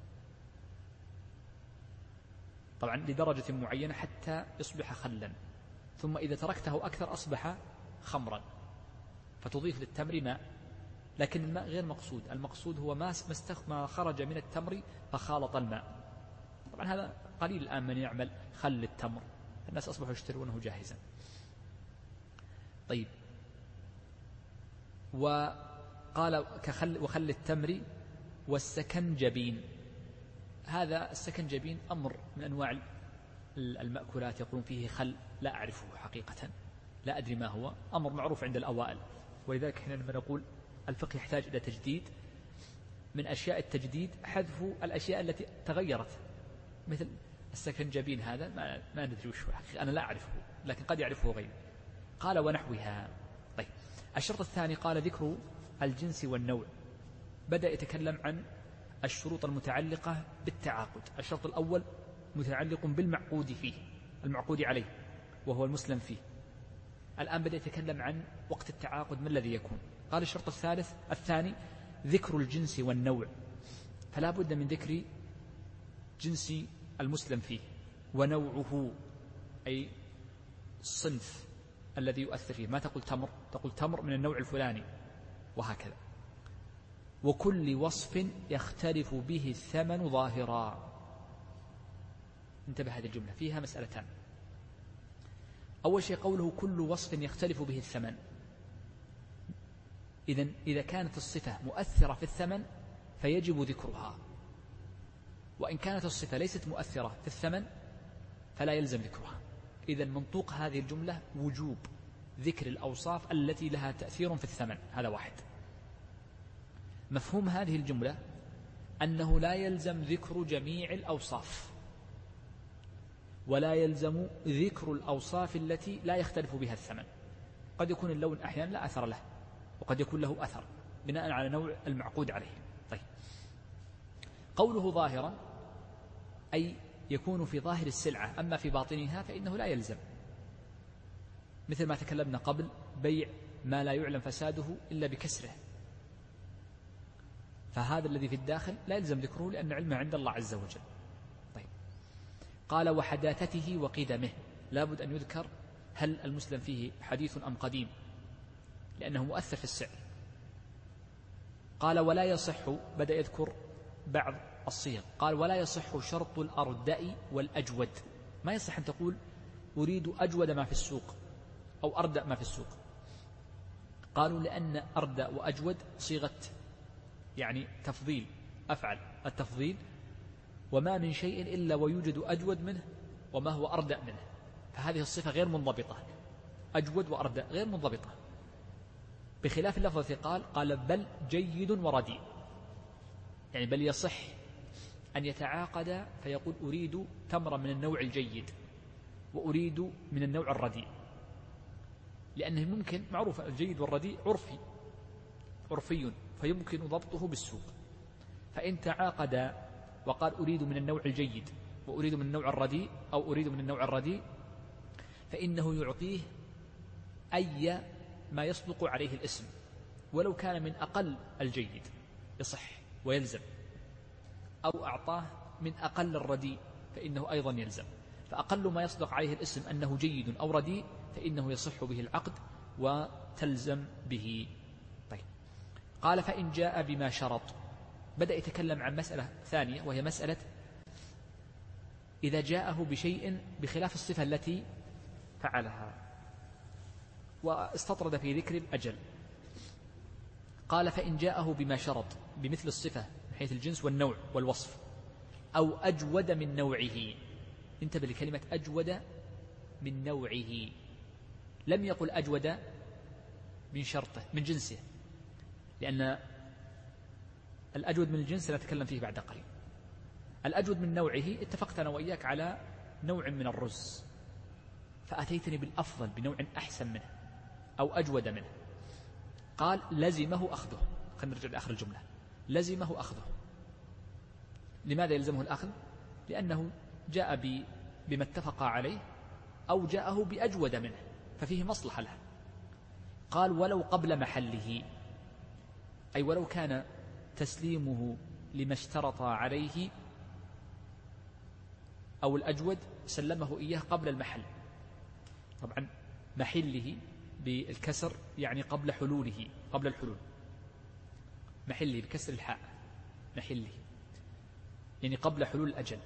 طبعا لدرجة معينة حتى يصبح خلا، ثم إذا تركته أكثر أصبح خمرا، فتضيف للتمر ماء. لكن الماء غير مقصود، المقصود هو ما ما خرج من التمر فخالط الماء. طبعا هذا قليل الآن من يعمل خل التمر، الناس أصبحوا يشترونه جاهزا. طيب وقال كخل وخل التمر والسكنجبين. هذا السكنجبين أمر من أنواع المأكولات يقولون فيه خل، لا أعرفه حقيقة، لا أدري ما هو، أمر معروف عند الأوائل. ولذلك حينما نقول الفقه يحتاج إلى تجديد، من أشياء التجديد حذف الأشياء التي تغيرت، مثل السكنجبين هذا ما, ما ندري وش هو، أنا لا أعرفه لكن قد يعرفه غيري. قال ونحوها. طيب الشرط الثاني قال ذكر الجنس والنوع، بدأ يتكلم عن الشروط المتعلقة بالتعاقد. الشرط الأول متعلق بالمعقود فيه، المعقود عليه وهو المسلم فيه. الآن بدأ يتكلم عن وقت التعاقد ما الذي يكون. قال الشرط الثالث الثاني ذكر الجنس والنوع، فلا بد من ذكر جنس المسلم فيه ونوعه، أي الصنف الذي يؤثر فيه، ما تقول تمر، تقول تمر من النوع الفلاني وهكذا. وكل وصف يختلف به الثمن ظاهرا. انتبه هذه الجملة فيها مسألتان. أول شيء قوله كل وصف يختلف به الثمن، إذن إذا كانت الصفة مؤثرة في الثمن فيجب ذكرها، وإن كانت الصفة ليست مؤثرة في الثمن فلا يلزم ذكرها. إذن منطوق هذه الجملة وجوب ذكر الأوصاف التي لها تأثير في الثمن، هذا واحد. مفهوم هذه الجملة أنه لا يلزم ذكر جميع الأوصاف، ولا يلزم ذكر الأوصاف التي لا يختلف بها الثمن. قد يكون اللون أحيانا لا أثر له، وقد يكون له أثر بناء على نوع المعقود عليه. طيب قوله ظاهرا أي يكون في ظاهر السلعة، أما في باطنها فإنه لا يلزم، مثل ما تكلمنا قبل بيع ما لا يعلم فساده إلا بكسره، فهذا الذي في الداخل لا يلزم ذكره لأن علمه عند الله عز وجل. طيب. قال وحداثته وقدمه، لابد أن يذكر هل المسلم فيه حديث أم قديم، لأنه مؤثر في السعر. قال ولا يصح، بدأ يذكر بعض الصيغ، قال ولا يصح شرط الأردأ والأجود. ما يصح أن تقول أريد أجود ما في السوق أو أردأ ما في السوق. قالوا لأن أردأ وأجود صيغة يعني تفضيل، أفعل التفضيل، وما من شيء إلا ويوجد أجود منه وما هو أردأ منه، فهذه الصفة غير منضبطة، أجود وأردأ غير منضبطة، بخلاف اللفظ التي قال قال بل جيد ورديء، يعني بل يصح أن يتعاقد فيقول أريد تمرا من النوع الجيد وأريد من النوع الرديء، لأنه ممكن معروف الجيد والرديء عرفي عرفي فيمكن ضبطه بالسوق، فإن تعاقد وقال أريد من النوع الجيد وأريد من النوع الرديء أو أريد من النوع الرديء، فإنه يعطيه أي ما يصدق عليه الاسم ولو كان من أقل الجيد يصح ويلزم، أو أعطاه من أقل الرديء فإنه أيضا يلزم، فأقل ما يصدق عليه الاسم أنه جيد أو رديء فإنه يصح به العقد وتلزم به. طيب. قال فإن جاء بما شرط، بدأ يتكلم عن مسألة ثانية وهي مسألة إذا جاءه بشيء بخلاف الصفة التي فعلها، واستطرد في ذكر الأجل. قال فإن جاءه بما شرط بمثل الصفة من حيث الجنس والنوع والوصف أو أجود من نوعه، انتبه لكلمة أجود من نوعه، لم يقل أجود من شرطه من جنسه، لأن الأجود من الجنس نتكلم فيه بعد قليل. الأجود من نوعه اتفقت أنا وإياك على نوع من الرز فأتيتني بالأفضل بنوع أحسن منه أو أجود منه، قال لزمه أخذه. خلينا نرجع لآخر الجملة، لزمه أخذه. لماذا يلزمه الأخذ؟ لأنه جاء بما اتفق عليه أو جاءه بأجود منه ففيه مصلحة له. قال ولو قبل محله، أي ولو كان تسليمه لما اشترط عليه أو الأجود سلمه إياه قبل المحل، طبعا محله بالكسر يعني قبل حلوله، قبل الحلول، محله بكسر الحاء، محله يعني قبل حلول الأجل،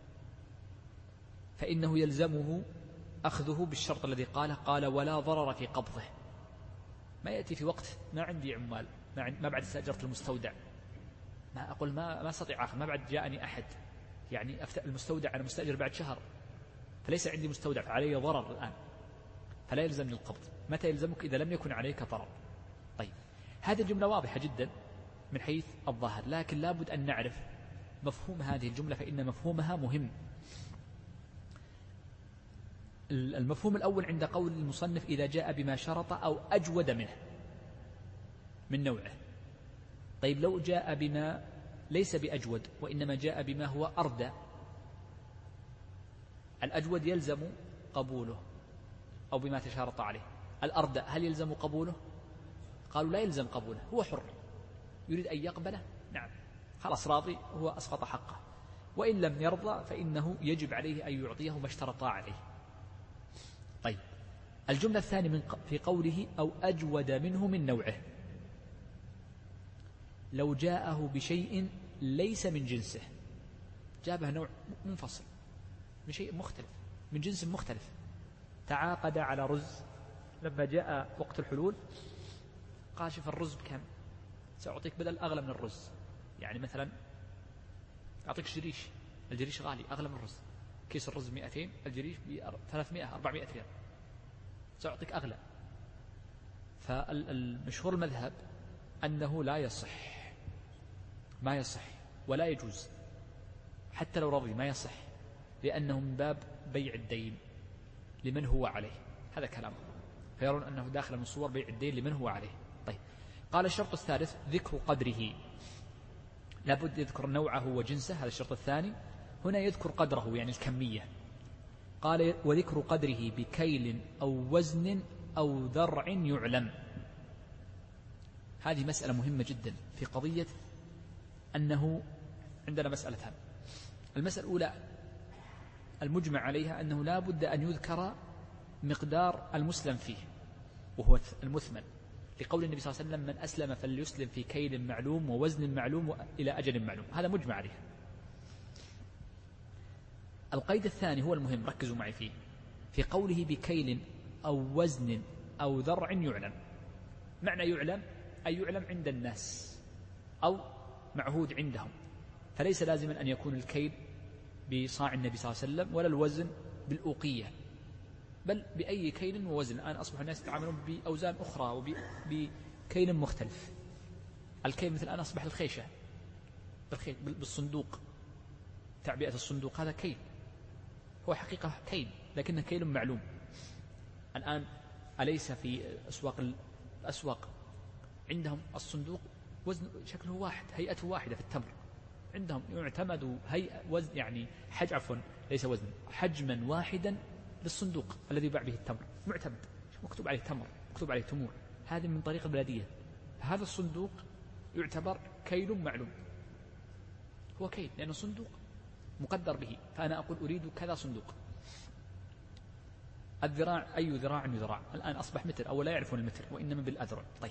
فإنه يلزمه أخذه بالشرط الذي قاله، قال ولا ضرر في قبضه. ما يأتي في وقت ما عندي عمال، ما, عند ما بعد استأجرت المستودع، ما أقول ما ما أستطيع آخر، ما بعد جاءني أحد، يعني المستودع أنا مستأجر بعد شهر فليس عندي مستودع فعلي ضرر الآن، فلا يلزمني القبض. متى يلزمك؟ إذا لم يكن عليك ضرر. طيب، هذه الجملة واضحة جدا من حيث الظاهر، لكن لابد أن نعرف مفهوم هذه الجملة فإن مفهومها مهم. المفهوم الأول عند قول المصنف إذا جاء بما شرط أو أجود منه من نوعه. طيب لو جاء بما ليس بأجود وإنما جاء بما هو أردى، الأجود يلزم قبوله أو بما تشارط عليه، الأردى هل يلزم قبوله؟ قالوا لا يلزم قبوله، هو حر، يريد أن يقبله نعم خلاص راضي، هو أسقط حقه، وإن لم يرضى فإنه يجب عليه أن يعطيه ما اشترط عليه. طيب، الجملة الثانية من في قوله أو أجود منه من نوعه، لو جاءه بشيء ليس من جنسه، جابه نوع منفصل من شيء مختلف من جنس مختلف، تعاقد على رز، لما جاء وقت الحلول قال شوف الرز بكم، سأعطيك بدل أغلى من الرز، يعني مثلا أعطيك جريش، الجريش غالي أغلى من الرز، كيس الرز مئتين، الجريش بثلاثمائة أربعمائة ريال، سأعطيك أغلى. فالمشهور المذهب أنه لا يصح، ما يصح ولا يجوز حتى لو رضي، ما يصح، لأنه من باب بيع الدين لمن هو عليه، هذا كلام، فيرون أنه داخل من صور بيع الدين لمن هو عليه. طيب، قال الشرط الثالث ذكر قدره، لابد يذكر نوعه وجنسه، هذا الشرط الثاني. هنا يذكر قدره يعني الكمية، قال وذكر قدره بكيل أو وزن أو ذرع يعلم. هذه مسألة مهمة جدا في قضية أنه عندنا مسألتان. المسألة الأولى المجمع عليها أنه لا بد أن يذكر مقدار المسلم فيه وهو المثمن، لقول النبي صلى الله عليه وسلم: من أسلم فليسلم في كيل معلوم ووزن معلوم إلى أجل معلوم. هذا مجمع عليه. القيد الثاني هو المهم، ركزوا معي فيه، في قوله بكيل أو وزن أو ذرع يعلم. معنى يعلم أي يعلم عند الناس أو معهود عندهم، فليس لازما أن يكون الكيل بصاع النبي صلى الله عليه وسلم ولا الوزن بالأوقية، بل بأي كيل ووزن. الآن أصبح الناس يتعاملون بأوزان أخرى وبكيل مختلف. الكيل مثل الآن أصبح الخيشة بالصندوق، تعبئة الصندوق، هذا كيل، هو حقيقة كيل لكنه كيل معلوم. الآن أليس في أسواق الأسواق عندهم الصندوق وزن شكله واحد، هيئته واحدة في التمر، عندهم يعتمد هيئة وزن يعني حج عفوا ليس وزن حجما واحدا للصندوق الذي يباع به التمر، معتمد مكتوب عليه تمر، مكتوب عليه تمور، هذه من طريق البلدية. هذا الصندوق يعتبر كيل معلوم، هو كيل لأنه صندوق مقدر به، فأنا أقول أريد كذا صندوق. الذراع أي ذراع يذراع، الآن أصبح متر أو لا يعرفون المتر وإنما بالأذرع. طيب،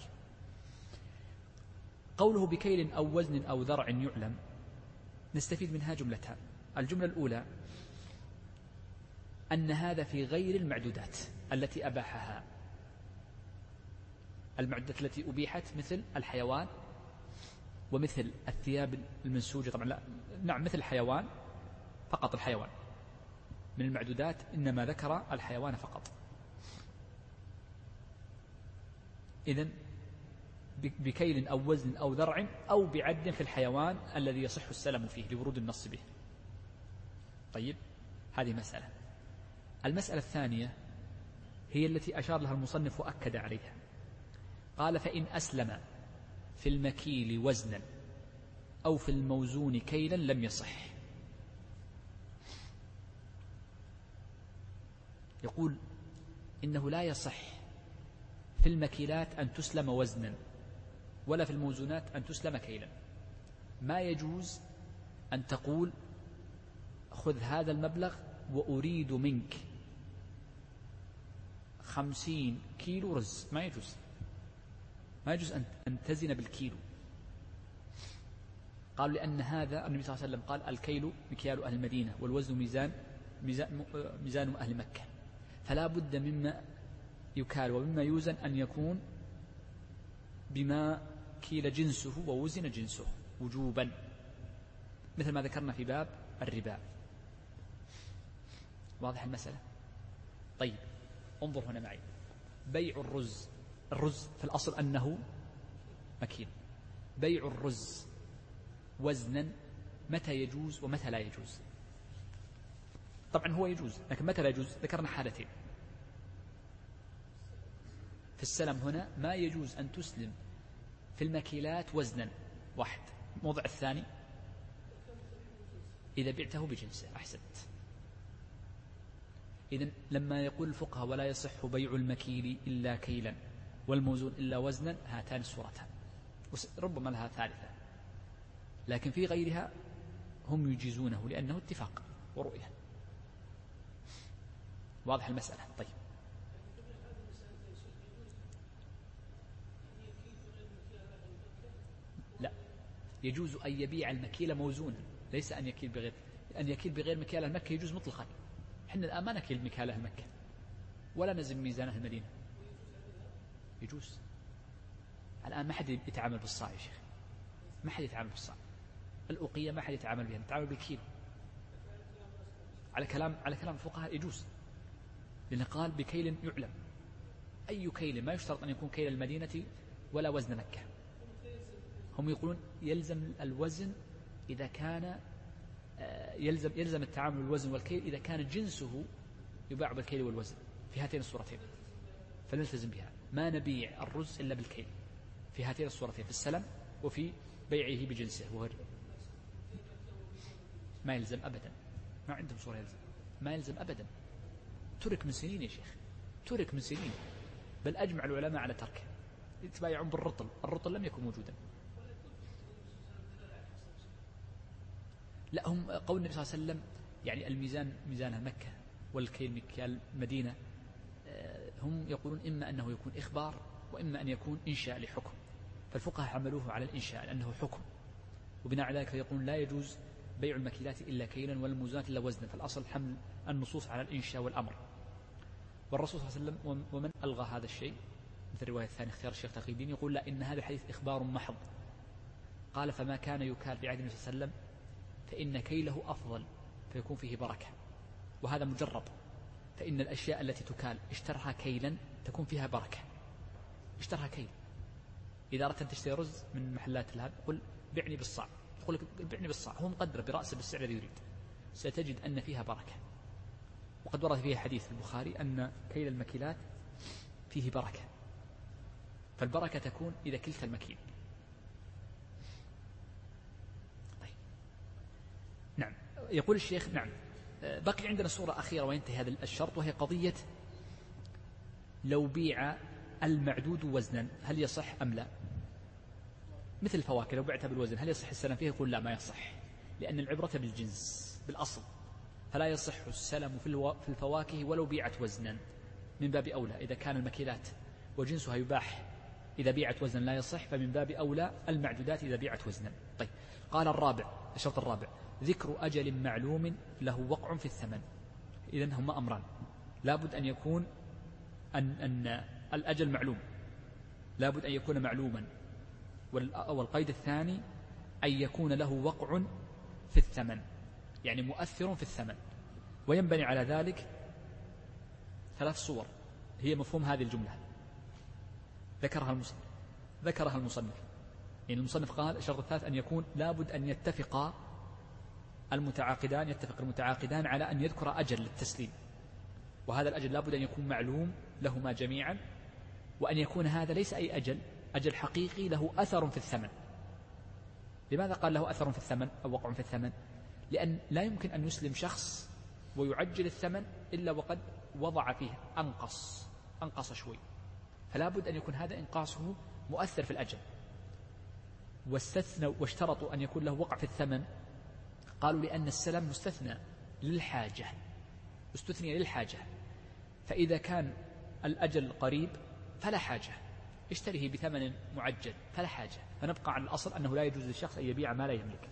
قوله بكيل أو وزن أو ذرع يعلم نستفيد منها جملتان. الجملة الأولى أن هذا في غير المعدودات التي أباحها. المعدودات التي أبيحت مثل الحيوان ومثل الثياب المنسوجة، طبعا لا نعم مثل الحيوان فقط، الحيوان من المعدودات، إنما ذكر الحيوان فقط. إذن بكيل أو وزن أو ذرع أو بعد في الحيوان الذي يصح السلم فيه لورود النص به. طيب، هذه مسألة. المسألة الثانية هي التي أشار لها المصنف وأكد عليها، قال: فإن أسلم في المكيل وزنا أو في الموزون كيلا لم يصح. يقول إنه لا يصح في المكيلات أن تسلم وزنا ولا في الموزونات أن تسلم كيلا. ما يجوز أن تقول خذ هذا المبلغ وأريد منك خمسين كيلو رز، ما يجوز، ما يجوز أن تزن بالكيلو. قال لأن هذا النبي صلى الله عليه وسلم قال: الكيل مكيال أهل المدينة والوزن ميزان ميزان, ميزان أهل مكة، فلا بد مما يكال ومما يوزن أن يكون بما كيل جنسه ووزن جنسه وجوبا، مثل ما ذكرنا في باب الربا. واضح المسألة؟ طيب، انظر هنا معي. بيع الرز، الرز في الأصل أنه مكيل. بيع الرز وزنا متى يجوز ومتى لا يجوز؟ طبعا هو يجوز، لكن متى لا يجوز؟ ذكرنا حالتين. في السلم هنا ما يجوز أن تسلم في المكيلات وزنا واحد. موضع الثاني إذا بعته بجنسه. أحسنت. إذن لما يقول الفقهاء ولا يصح بيع المكيل إلا كيلا والموزون إلا وزنا، هاتان الصورتان، ربما لها ثالثة، لكن في غيرها هم يجيزونه لأنه اتفاق ورؤية. واضح المسألة؟ طيب، لا، يجوز أن يبيع المكيل موزونا، ليس أن يكيل بغير أن يكيل بغير مكيال المكة يجوز مطلقا. حنا الآن ما نكيل مكيال أهل مكة ولا نزن ميزان أهل المدينة، يجوز. الآن ما حد يتعامل بالصاع يا شيخ، ما حد يتعامل بالصاع. الأوقية ما حد يتعامل بها، نتعامل بالكيلو. على كلام على كلام الفقهاء يجوز، لأنه قال بكيل يعلم. أي كيل؟ ما يشترط أن يكون كيل المدينة ولا وزن مكة. هم يقولون يلزم الوزن إذا كان يلزم يلزم التعامل بالوزن والكيل إذا كان جنسه يباع بالكيل والوزن في هاتين الصورتين، فنلتزم بها. ما نبيع الرز إلا بالكيل في هاتين الصورتين، في السلم وفي بيعه بجنسه وهو ما يلزم أبدا. ما عندهم صورة يلزم، ما يلزم أبدا. ترك من سنين يا شيخ، ترك من سنين، بل أجمع العلماء على تركه. يتبايعون بالرطل، الرطل لم يكن موجودا. لا، هم قول النبي صلى الله عليه وسلم يعني الميزان ميزانها مكة والكيل مكيال المدينة، هم يقولون إما أنه يكون إخبار وإما أن يكون إنشاء لحكم، فالفقهاء حملوه على الإنشاء لأنه حكم، وبناء على ذلك يقولون لا يجوز بيع المكيلات إلا كيلا والموزونات إلا وزنا، فالأصل حمل النصوص على الإنشاء والأمر. والرسول صلى الله عليه وسلم ومن ألغى هذا الشيء مثل الرواية الثانية اختيار الشيخ تقي الدين يقول لا، إن هذا الحديث إخبار محض. قال فما كان يكال في عهد النبي صلى الله عليه وسلم فإن كيله أفضل فيكون فيه بركة، وهذا مجرب، فإن الأشياء التي تكال اشترها كيلا تكون فيها بركة. اشترها كيل، إذا أردت أن تشتري رز من محلات الهب قل بعني بالصاع، يقول لك بعني بالصاع، هو مقدر برأسه بالسعر الذي يريد، ستجد أن فيها بركة. وقد ورد فيها حديث في البخاري أن كيل المكيلات فيه بركة، فالبركة تكون إذا كلت المكيل. طيب. نعم، يقول الشيخ نعم بقي عندنا صورة أخيرة وينتهي هذا الشرط، وهي قضية لو بيع المعدود وزنا هل يصح أم لا؟ مثل الفواكه لو بعتها بالوزن هل يصح السلم فيه؟ يقول لا، ما يصح، لأن العبرة بالجنس بالأصل، فلا يصح السلم في الفواكه ولو بيعت وزنا، من باب أولى إذا كان المكيلات وجنسها يباح إذا بيعت وزنا لا يصح، فمن باب أولى المعدودات إذا بيعت وزنا. طيب، قال الرابع، الشرط الرابع ذكر أجل معلوم له وقع في الثمن. إذن هما أمران، لابد أن يكون أن, أن الأجل معلوم، لابد أن يكون معلوما، والقيد الثاني أن يكون له وقع في الثمن، يعني مؤثر في الثمن. وينبني على ذلك ثلاث صور هي مفهوم هذه الجملة ذكرها المصنف ذكرها المصنف يعني المصنف قال الشرط الثالث أن يكون لابد أن يتفق المتعاقدان يتفق المتعاقدان على أن يذكر أجل للتسليم، وهذا الأجل لابد أن يكون معلوم لهما جميعا، وأن يكون هذا ليس أي أجل، أجل حقيقي له أثر في الثمن. لماذا قال له أثر في الثمن أو وقع في الثمن؟ لأن لا يمكن أن يسلم شخص ويعجل الثمن إلا وقد وضع فيه أنقص أنقص شوي، فلا بد أن يكون هذا إنقاصه مؤثر في الأجل. واستثنوا واشترطوا أن يكون له وقع في الثمن، قالوا لأن السلم مستثنى للحاجة، استثني للحاجة، فإذا كان الأجل قريب فلا حاجة، اشتريه بثمن معجل فلا حاجة، فنبقى على الأصل أنه لا يجوز للشخص أن يبيع ما لا يملك.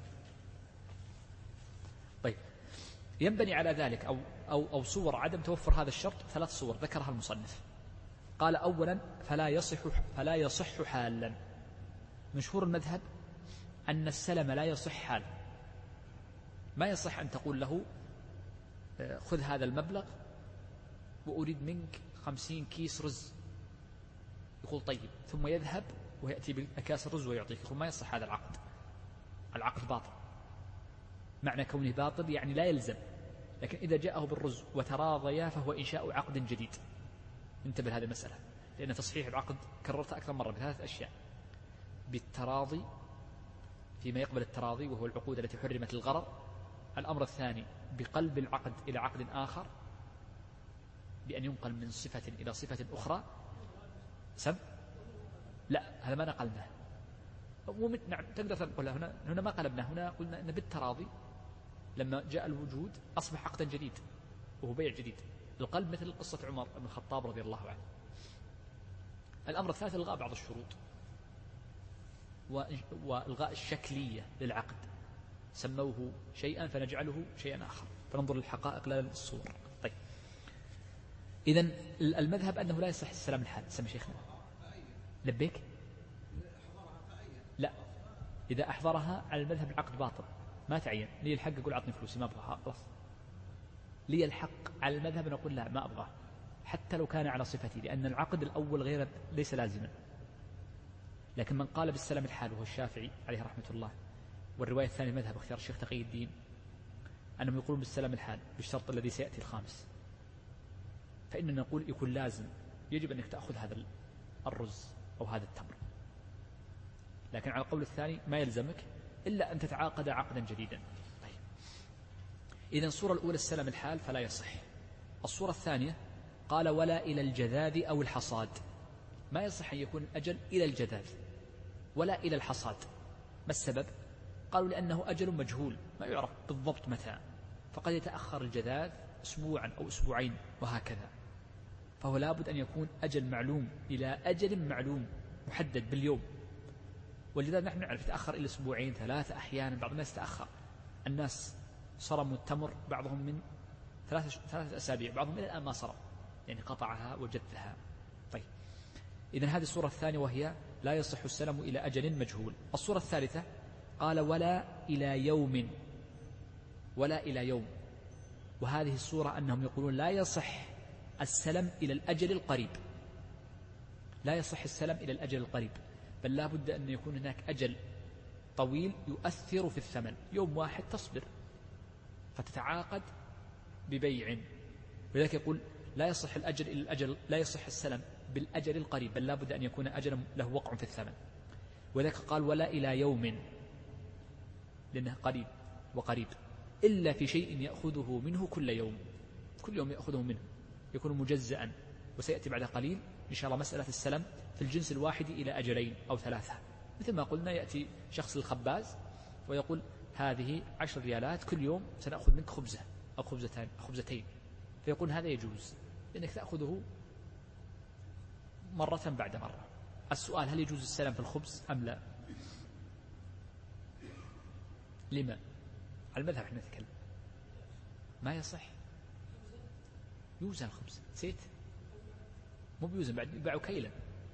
طيب، ينبني على ذلك أو, أو, أو صور عدم توفر هذا الشرط ثلاث صور ذكرها المصنف. قال أولا فلا يصح, فلا يصح حالا. مشهور المذهب أن السلم لا يصح حال، ما يصح أن تقول له خذ هذا المبلغ وأريد منك خمسين كيس رز، يقول طيب، ثم يذهب ويأتي بالأكاس الرز ويعطيك، يقول ما يصح هذا العقد، العقد باطل. معنى كونه باطل يعني لا يلزم، لكن إذا جاءه بالرز وتراضيا فهو إنشاء عقد جديد. انتبه لهذه المسألة، لأن تصحيح العقد كررتها أكثر مرة بثلاث أشياء: بالتراضي فيما يقبل التراضي وهو العقود التي حرمت الغرر، الأمر الثاني بقلب العقد إلى عقد آخر بأن ينقل من صفة إلى صفة أخرى. سب لا، هذا ما نقلناه. نعم تقدر تقول هنا هنا ما قلبنا، هنا قلنا أن بالتراضي لما جاء الوجود أصبح عقدا جديد وهو بيع جديد. القلب مثل قصة عمر بن الخطاب رضي الله عنه. الأمر الثالث إلغاء بعض الشروط وإلغاء الشكلية للعقد، سموه شيئا فنجعله شيئا آخر، فننظر للحقائق لا للصور. طيب، إذن المذهب أنه لا يصح السلام الحال. سمي شيخنا لبيك. لا، إذا أحضرها على المذهب العقد باطل، ما تعين لي الحق أقول عطني فلوسي ما أبغاها، خلاص لي الحق على المذهب نقول لا ما أبغاه حتى لو كان على صفتي، لأن العقد الأول غير ليس لازما. لكن من قال بالسلام الحال وهو الشافعي عليه رحمة الله، والرواية الثانية مذهب اختيار الشيخ تقي الدين، أنهم يقولون بالسلام الحال بالشرط الذي سيأتي الخامس، فإننا نقول يكون لازم يجب أنك تأخذ هذا الرز أو هذا التمر، لكن على القول الثاني ما يلزمك إلا أن تتعاقد عقدا جديدا. طيب، إذن الصورة الأولى السلام الحال فلا يصح. الصورة الثانية قال ولا إلى الجذاذ أو الحصاد، ما يصح أن يكون أجل إلى الجذاذ ولا إلى الحصاد. ما السبب؟ قالوا لأنه أجل مجهول ما يعرف بالضبط متى، فقد يتأخر الجذاذ أسبوعا أو أسبوعين وهكذا، فهو لابد أن يكون أجل معلوم إلى أجل معلوم محدد باليوم. ولذلك نحن نعرف يتأخر إلى أسبوعين ثلاثة، أحيانا بعض الناس تأخر، الناس صرموا التمر بعضهم من ثلاثة, ثلاثة أسابيع، بعضهم إلى الآن ما صرم، يعني قطعها وجدها. طيب إذن هذه الصورة الثانية وهي لا يصح السلم إلى أجل مجهول. الصورة الثالثة قال ولا إلى يوم، ولا إلى يوم، وهذه الصورة أنهم يقولون لا يصح السلم إلى الأجل القريب، لا يصح السلم إلى الأجل القريب، بل لا بد أن يكون هناك أجل طويل يؤثر في الثمن. يوم واحد تصبر فتتعاقد ببيع، ولذلك يقول لا يصح الأجل إلى الأجل، لا يصح السلم بالأجل القريب، بل لا بد أن يكون أجل له وقع في الثمن. ولذلك قال ولا إلى يوم لأنه قريب وقريب، إلا في شيء يأخذه منه كل يوم، كل يوم يأخذه منه يكون مجزأ. وسيأتي بعد قليل إن شاء الله مسألة السلم في الجنس الواحد إلى أجلين أو ثلاثة، مثل ما قلنا يأتي شخص الخباز ويقول هذه عشر ريالات كل يوم سنأخذ منك خبزة أو خبزتين, خبزتين فيقول هذا يجوز لأنك تأخذه مرة بعد مرة. السؤال هل يجوز السلم في الخبز أم لا؟ لما؟ على المذهب احنا نتكلم ما يصح. يوزن الخبز، نسيت مو بيوزن، بعد يباعوا كيلا.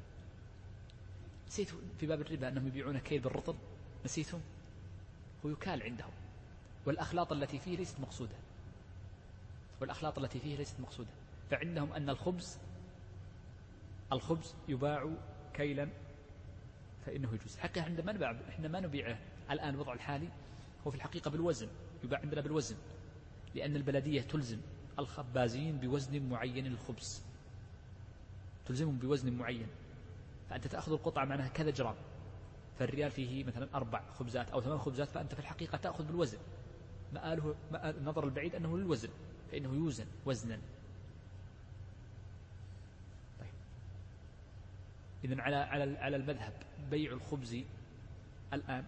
نسيت في باب الربا أنهم يبيعون كيل بالرطل، نسيتهم؟ هو يكال عندهم، والأخلاط التي فيه ليست مقصودة، والأخلاط التي فيه ليست مقصودة، فعندهم أن الخبز الخبز يباع كيلا فإنه يجوز. حقيقة عندما نبيع إحنا ما نبيعه الآن الوضع الحالي هو في الحقيقة بالوزن، يباع عندنا بالوزن، لأن البلدية تلزم الخبازين بوزن معين للخبز، تلزمهم بوزن معين، فأنت تأخذ القطعة معناها كذا جرام، فالريال فيه مثلا أربع خبزات أو ثمان خبزات، فأنت في الحقيقة تأخذ بالوزن. مآله مآل النظر البعيد أنه للوزن، فإنه يوزن وزنا. طيب إذن على على على المذهب بيع الخبز الآن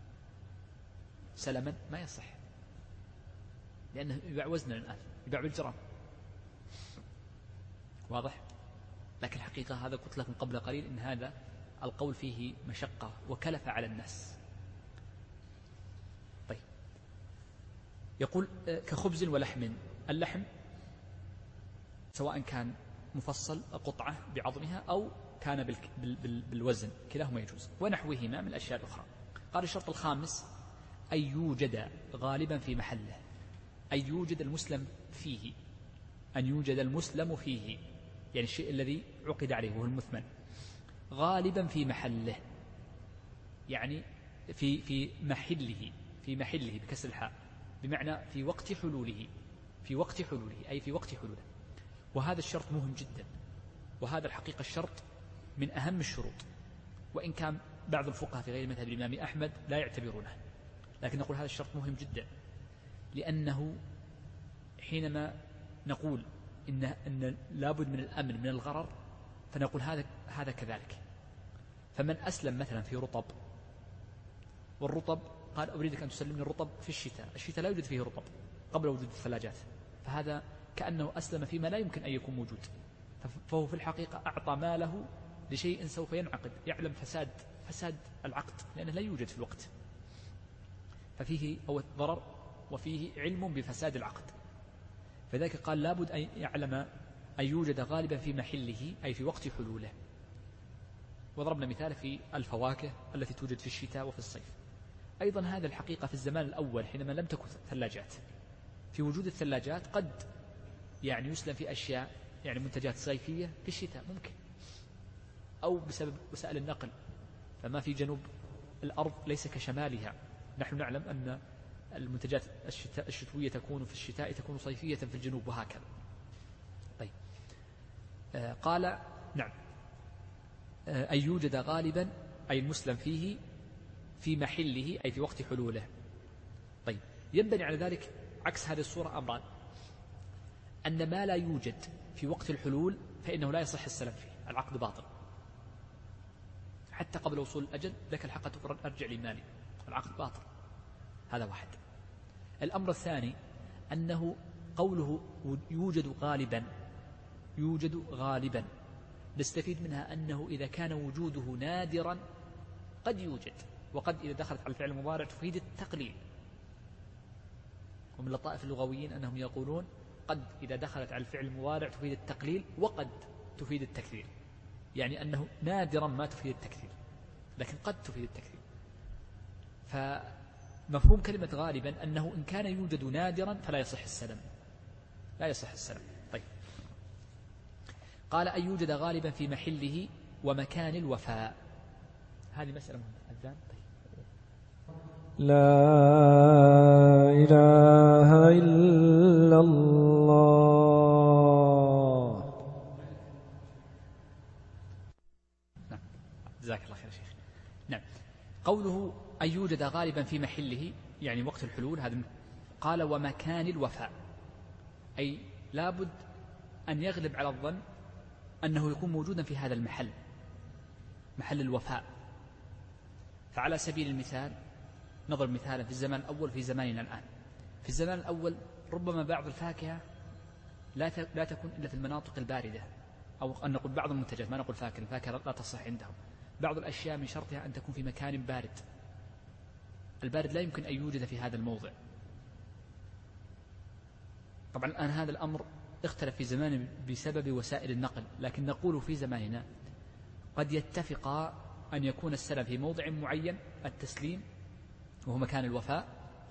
سلما ما يصح، لأنه يباع وزنا الآن، يباع بالجرام، واضح؟ لكن الحقيقة هذا قلت لكم قبل قليل إن هذا القول فيه مشقة وكلفة على الناس. طيب يقول كخبز ولحم، اللحم سواء كان مفصل قطعة بعظمها أو كان بالوزن كلاهما يجوز، ونحوهما من الأشياء الأخرى. قال الشرط الخامس أن يوجد غالبا في محله، أن يوجد المسلم فيه، أن يوجد المسلم فيه، يعني الشيء الذي عقد عليه وهو المثمن، غالبا في محله، يعني في في محله، في محله بكسر الحاء، بمعنى في وقت حلوله، في وقت حلوله أي في وقت حلوله. وهذا الشرط مهم جدا، وهذا الحقيقة الشرط من أهم الشروط، وإن كان بعض الفقهاء في غير مذهب الإمام أحمد لا يعتبرونه، لكن نقول هذا الشرط مهم جدا، لأنه حينما نقول إن أن لابد من الأمن من الغرر فنقول هذا هذا كذلك. فمن أسلم مثلا في رطب، والرطب قال أريدك أن تسلمني الرطب في الشتاء، الشتاء لا يوجد فيه رطب قبل وجود الثلاجات، فهذا كأنه أسلم فيما لا يمكن أن يكون موجود، فهو في الحقيقة أعطى ماله لشيء سوف ينعقد، يعلم فساد فساد العقد لأنه لا يوجد في الوقت، ففيه أو ضرر وفيه علم بفساد العقد. فذلك قال لابد أن يعلم أن يوجد غالبا في محله أي في وقت حلوله. وضربنا مثال في الفواكه التي توجد في الشتاء وفي الصيف. أيضا هذا الحقيقة في الزمان الأول حينما لم تكن ثلاجات، في وجود الثلاجات قد يعني يسلم في أشياء يعني منتجات صيفية في الشتاء ممكن، أو بسبب وسائل النقل، فما في جنوب الأرض ليس كشمالها، نحن نعلم أن المنتجات الشتاء الشتوية تكون في الشتاء تكون صيفية في الجنوب وهكذا. طيب آه قال نعم آه أن يوجد غالبا أي المسلم فيه في محله أي في وقت حلوله. طيب ينبني على ذلك عكس هذه الصورة أمران، أن ما لا يوجد في وقت الحلول فإنه لا يصح السلم فيه، العقد باطل حتى قبل وصول الأجل، لك الحق تقرر أرجع لمالي، العقد باطل هذا واحد. الأمر الثاني أنه قوله يوجد غالبا، يوجد غالبا، نستفيد منها أنه إذا كان وجوده نادرا قد يوجد، وقد إذا دخلت على الفعل المضارع تفيد التقليل. ومن لطائف اللغويين أنهم يقولون قد إذا دخلت على الفعل المضارع تفيد التقليل، وقد تفيد التكثير، يعني أنه نادرا ما تفيد التكثير، لكن قد تفيد التكثير. فمفهوم كلمة غالبا أنه إن كان يوجد نادرا فلا يصح السلم، لا يصح السلم. طيب، قال أن يوجد غالبا في محله ومكان الوفاء، هذه مسألة مهمة. الآن طيب. لا إله إلا الله. نعم، جزاك الله خير شيخ. نعم، قوله أن يوجد غالبا في محله يعني وقت الحلول، هذا قال ومكان الوفاء، أي لابد أن يغلب على الظن أنه يكون موجودا في هذا المحل، محل الوفاء. فعلى سبيل المثال نضرب مثالا في الزمان الأول في زماننا الآن. في الزمان الأول ربما بعض الفاكهة لا لا تكون إلا في المناطق الباردة، أو أن نقول بعض المنتجات، ما نقول فاكهة، الفاكهة لا تصح عندهم. بعض الأشياء من شرطها أن تكون في مكان بارد، البارد لا يمكن أن يوجد في هذا الموضع. طبعا الآن هذا الأمر اختلف في زمان بسبب وسائل النقل، لكن نقول في زماننا قد يتفق أن يكون السلم في موضع معين، التسليم وهو مكان الوفاء،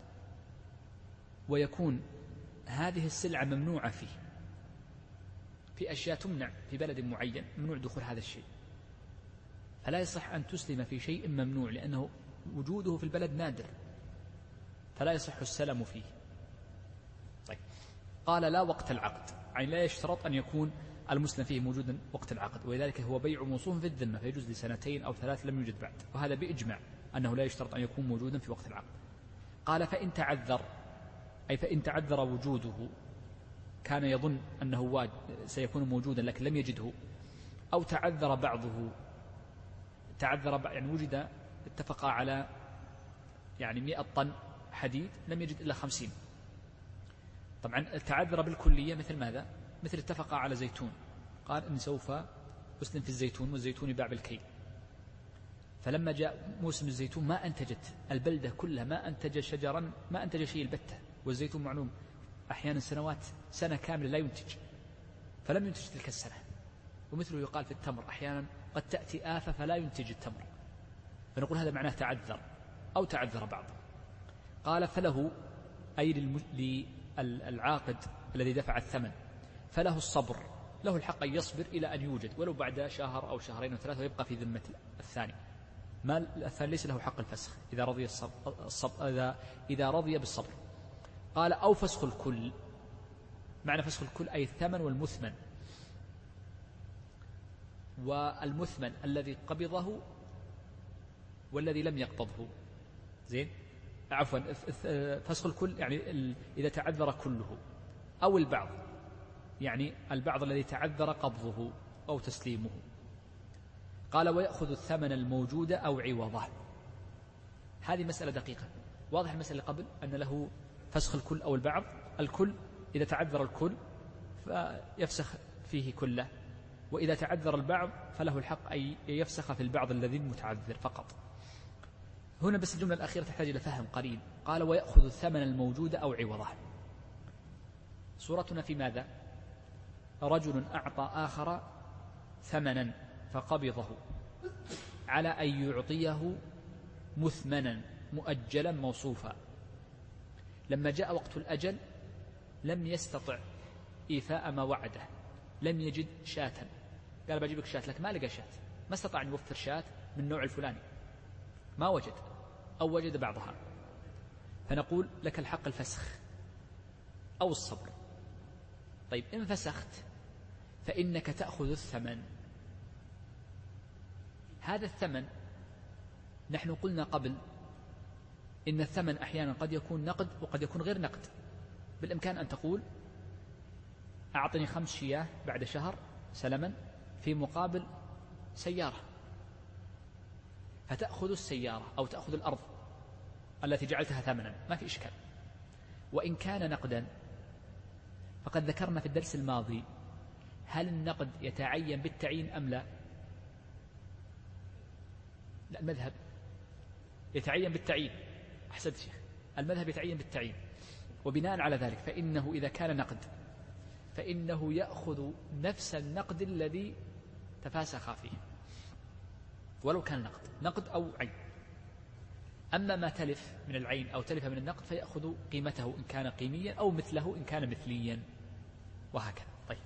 ويكون هذه السلعة ممنوعة فيه، في أشياء تمنع في بلد معين، ممنوع دخول هذا الشيء، فلا يصح أن تسلم في شيء ممنوع لأنه وجوده في البلد نادر، فلا يصح السلم فيه. طيب، قال لا وقت العقد، يعني لا يشترط أن يكون المسلم فيه موجودا وقت العقد، ولذلك هو بيع موصوف في الذمة فيجوز لسنتين أو ثلاث لم يوجد بعد، وهذا بإجماع أنه لا يشترط أن يكون موجودا في وقت العقد. قال فإن تعذر، أي فإن تعذر وجوده، كان يظن أنه واجد سيكون موجودا لكن لم يجده، أو تعذر بعضه، تعذر يعني وجد اتفقا على يعني مئة طن حديد لم يجد إلا خمسين. طبعا تعذر بالكلية مثل ماذا؟ مثل اتفقا على زيتون، قال إن سوف أسلم في الزيتون والزيتون يباع بالكيل، فلما جاء موسم الزيتون ما أنتجت البلدة كلها، ما أنتج شجرا، ما أنتج شيء البتة، والزيتون معلوم أحيانا سنوات سنة كاملة لا ينتج، فلم ينتج تلك السنة. ومثله يقال في التمر، أحيانا قد تأتي آفة فلا ينتج التمر، فنقول هذا معناه تعذر أو تعذر بعض. قال فله أي للعاقد الذي دفع الثمن، فله الصبر، له الحق أن يصبر إلى أن يوجد ولو بعد شهر أو شهرين أو ثلاثة، ويبقى في ذمة الثاني. ما الثاني ليس له حق الفسخ إذا رضي الصبر، الصبر إذا, إذا رضي بالصبر. قال أو فسخ الكل، معنى فسخ الكل أي الثمن والمثمن، والمثمن الذي قبضه والذي لم يقبضه. زين، عفوا، فسخ الكل يعني إذا تعذر كله، أو البعض، يعني البعض الذي تعذر قبضه أو تسليمه. قال ويأخذ الثمن الموجود أو عوضه. هذه مسألة دقيقة، واضح المسألة قبل أن له فسخ الكل أو البعض. الكل إذا تعذر الكل فيفسخ فيه كله، وإذا تعذر البعض فله الحق أن يفسخ في البعض الذي المتعذر فقط. هنا بس الجملة الأخيرة تحتاج إلى فهم قليل. قال ويأخذ الثمن الموجود أو عوضه. صورتنا في ماذا؟ رجل أعطى آخر ثمنا فقبضه على أن يعطيه مثمنا مؤجلا موصوفا، لما جاء وقت الأجل لم يستطع إيفاء ما وعده، لم يجد شاة، قال بجيبك شاة، لك ما لقى شاة، ما استطاع أن يوفر شاة من النوع الفلاني، ما وجد أو وجد بعضها، فنقول لك الحق الفسخ أو الصبر. طيب إن فسخت فإنك تأخذ الثمن. هذا الثمن نحن قلنا قبل إن الثمن أحيانا قد يكون نقد وقد يكون غير نقد. بالإمكان أن تقول أعطني خمس شياه بعد شهر سلما في مقابل سيارة، فتأخذ السيارة أو تأخذ الأرض، التي جعلتها ثمنا ما في إشكال. وإن كان نقدا فقد ذكرنا في الدرس الماضي هل النقد يتعين بالتعيين أم لا؟ لا، المذهب يتعين بالتعيين. أحسنت شيخ، المذهب يتعين بالتعيين. وبناء على ذلك فإنه إذا كان نقد فإنه يأخذ نفس النقد الذي تفاسخ فيه ولو كان نقد نقد أو عين. أما ما تلف من العين أو تلف من النقد فيأخذ قيمته إن كان قيميا أو مثله إن كان مثليا، وهكذا. طيب،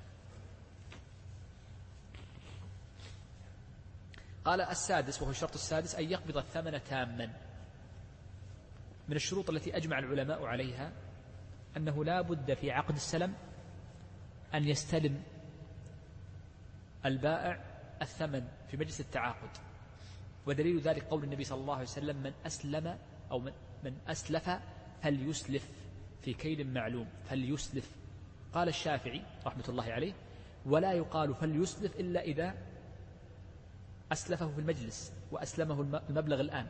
قال السادس وهو الشرط السادس أن يقبض الثمن تاما. من الشروط التي أجمع العلماء عليها أنه لا بد في عقد السلم أن يستلم البائع الثمن في مجلس التعاقد. ودليل ذلك قول النبي صلى الله عليه وسلم من أسلم أو من, من أسلف فليسلف في كيل معلوم، فليسلف. قال الشافعي رحمة الله عليه ولا يقال فليسلف إلا إذا أسلفه في المجلس وأسلمه المبلغ الآن.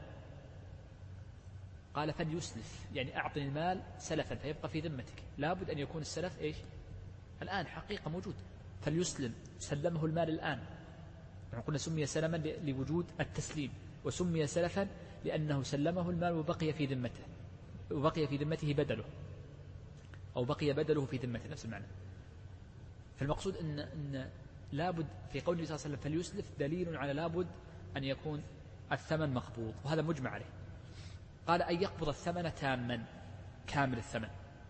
قال فليسلف يعني أعطني المال سلفا فيبقى في ذمتك، لابد أن يكون السلف إيش؟ الآن حقيقة موجود. فليسلم سلمه المال الآن. يعني قلنا سمي سلما لوجود التسليم، وسمي سلفا لأنه سلمه المال وبقي في ذمته وبقي في ذمته بدله أو بقي بدله في ذمته، نفس المعنى. فالمقصود أن, أن لابد في قول النبي صلى الله عليه وسلم فليسلف دليل على لابد أن يكون الثمن مقبوض، وهذا مجمع عليه. قال أن يقبض الثمن تاما كامل الثمن.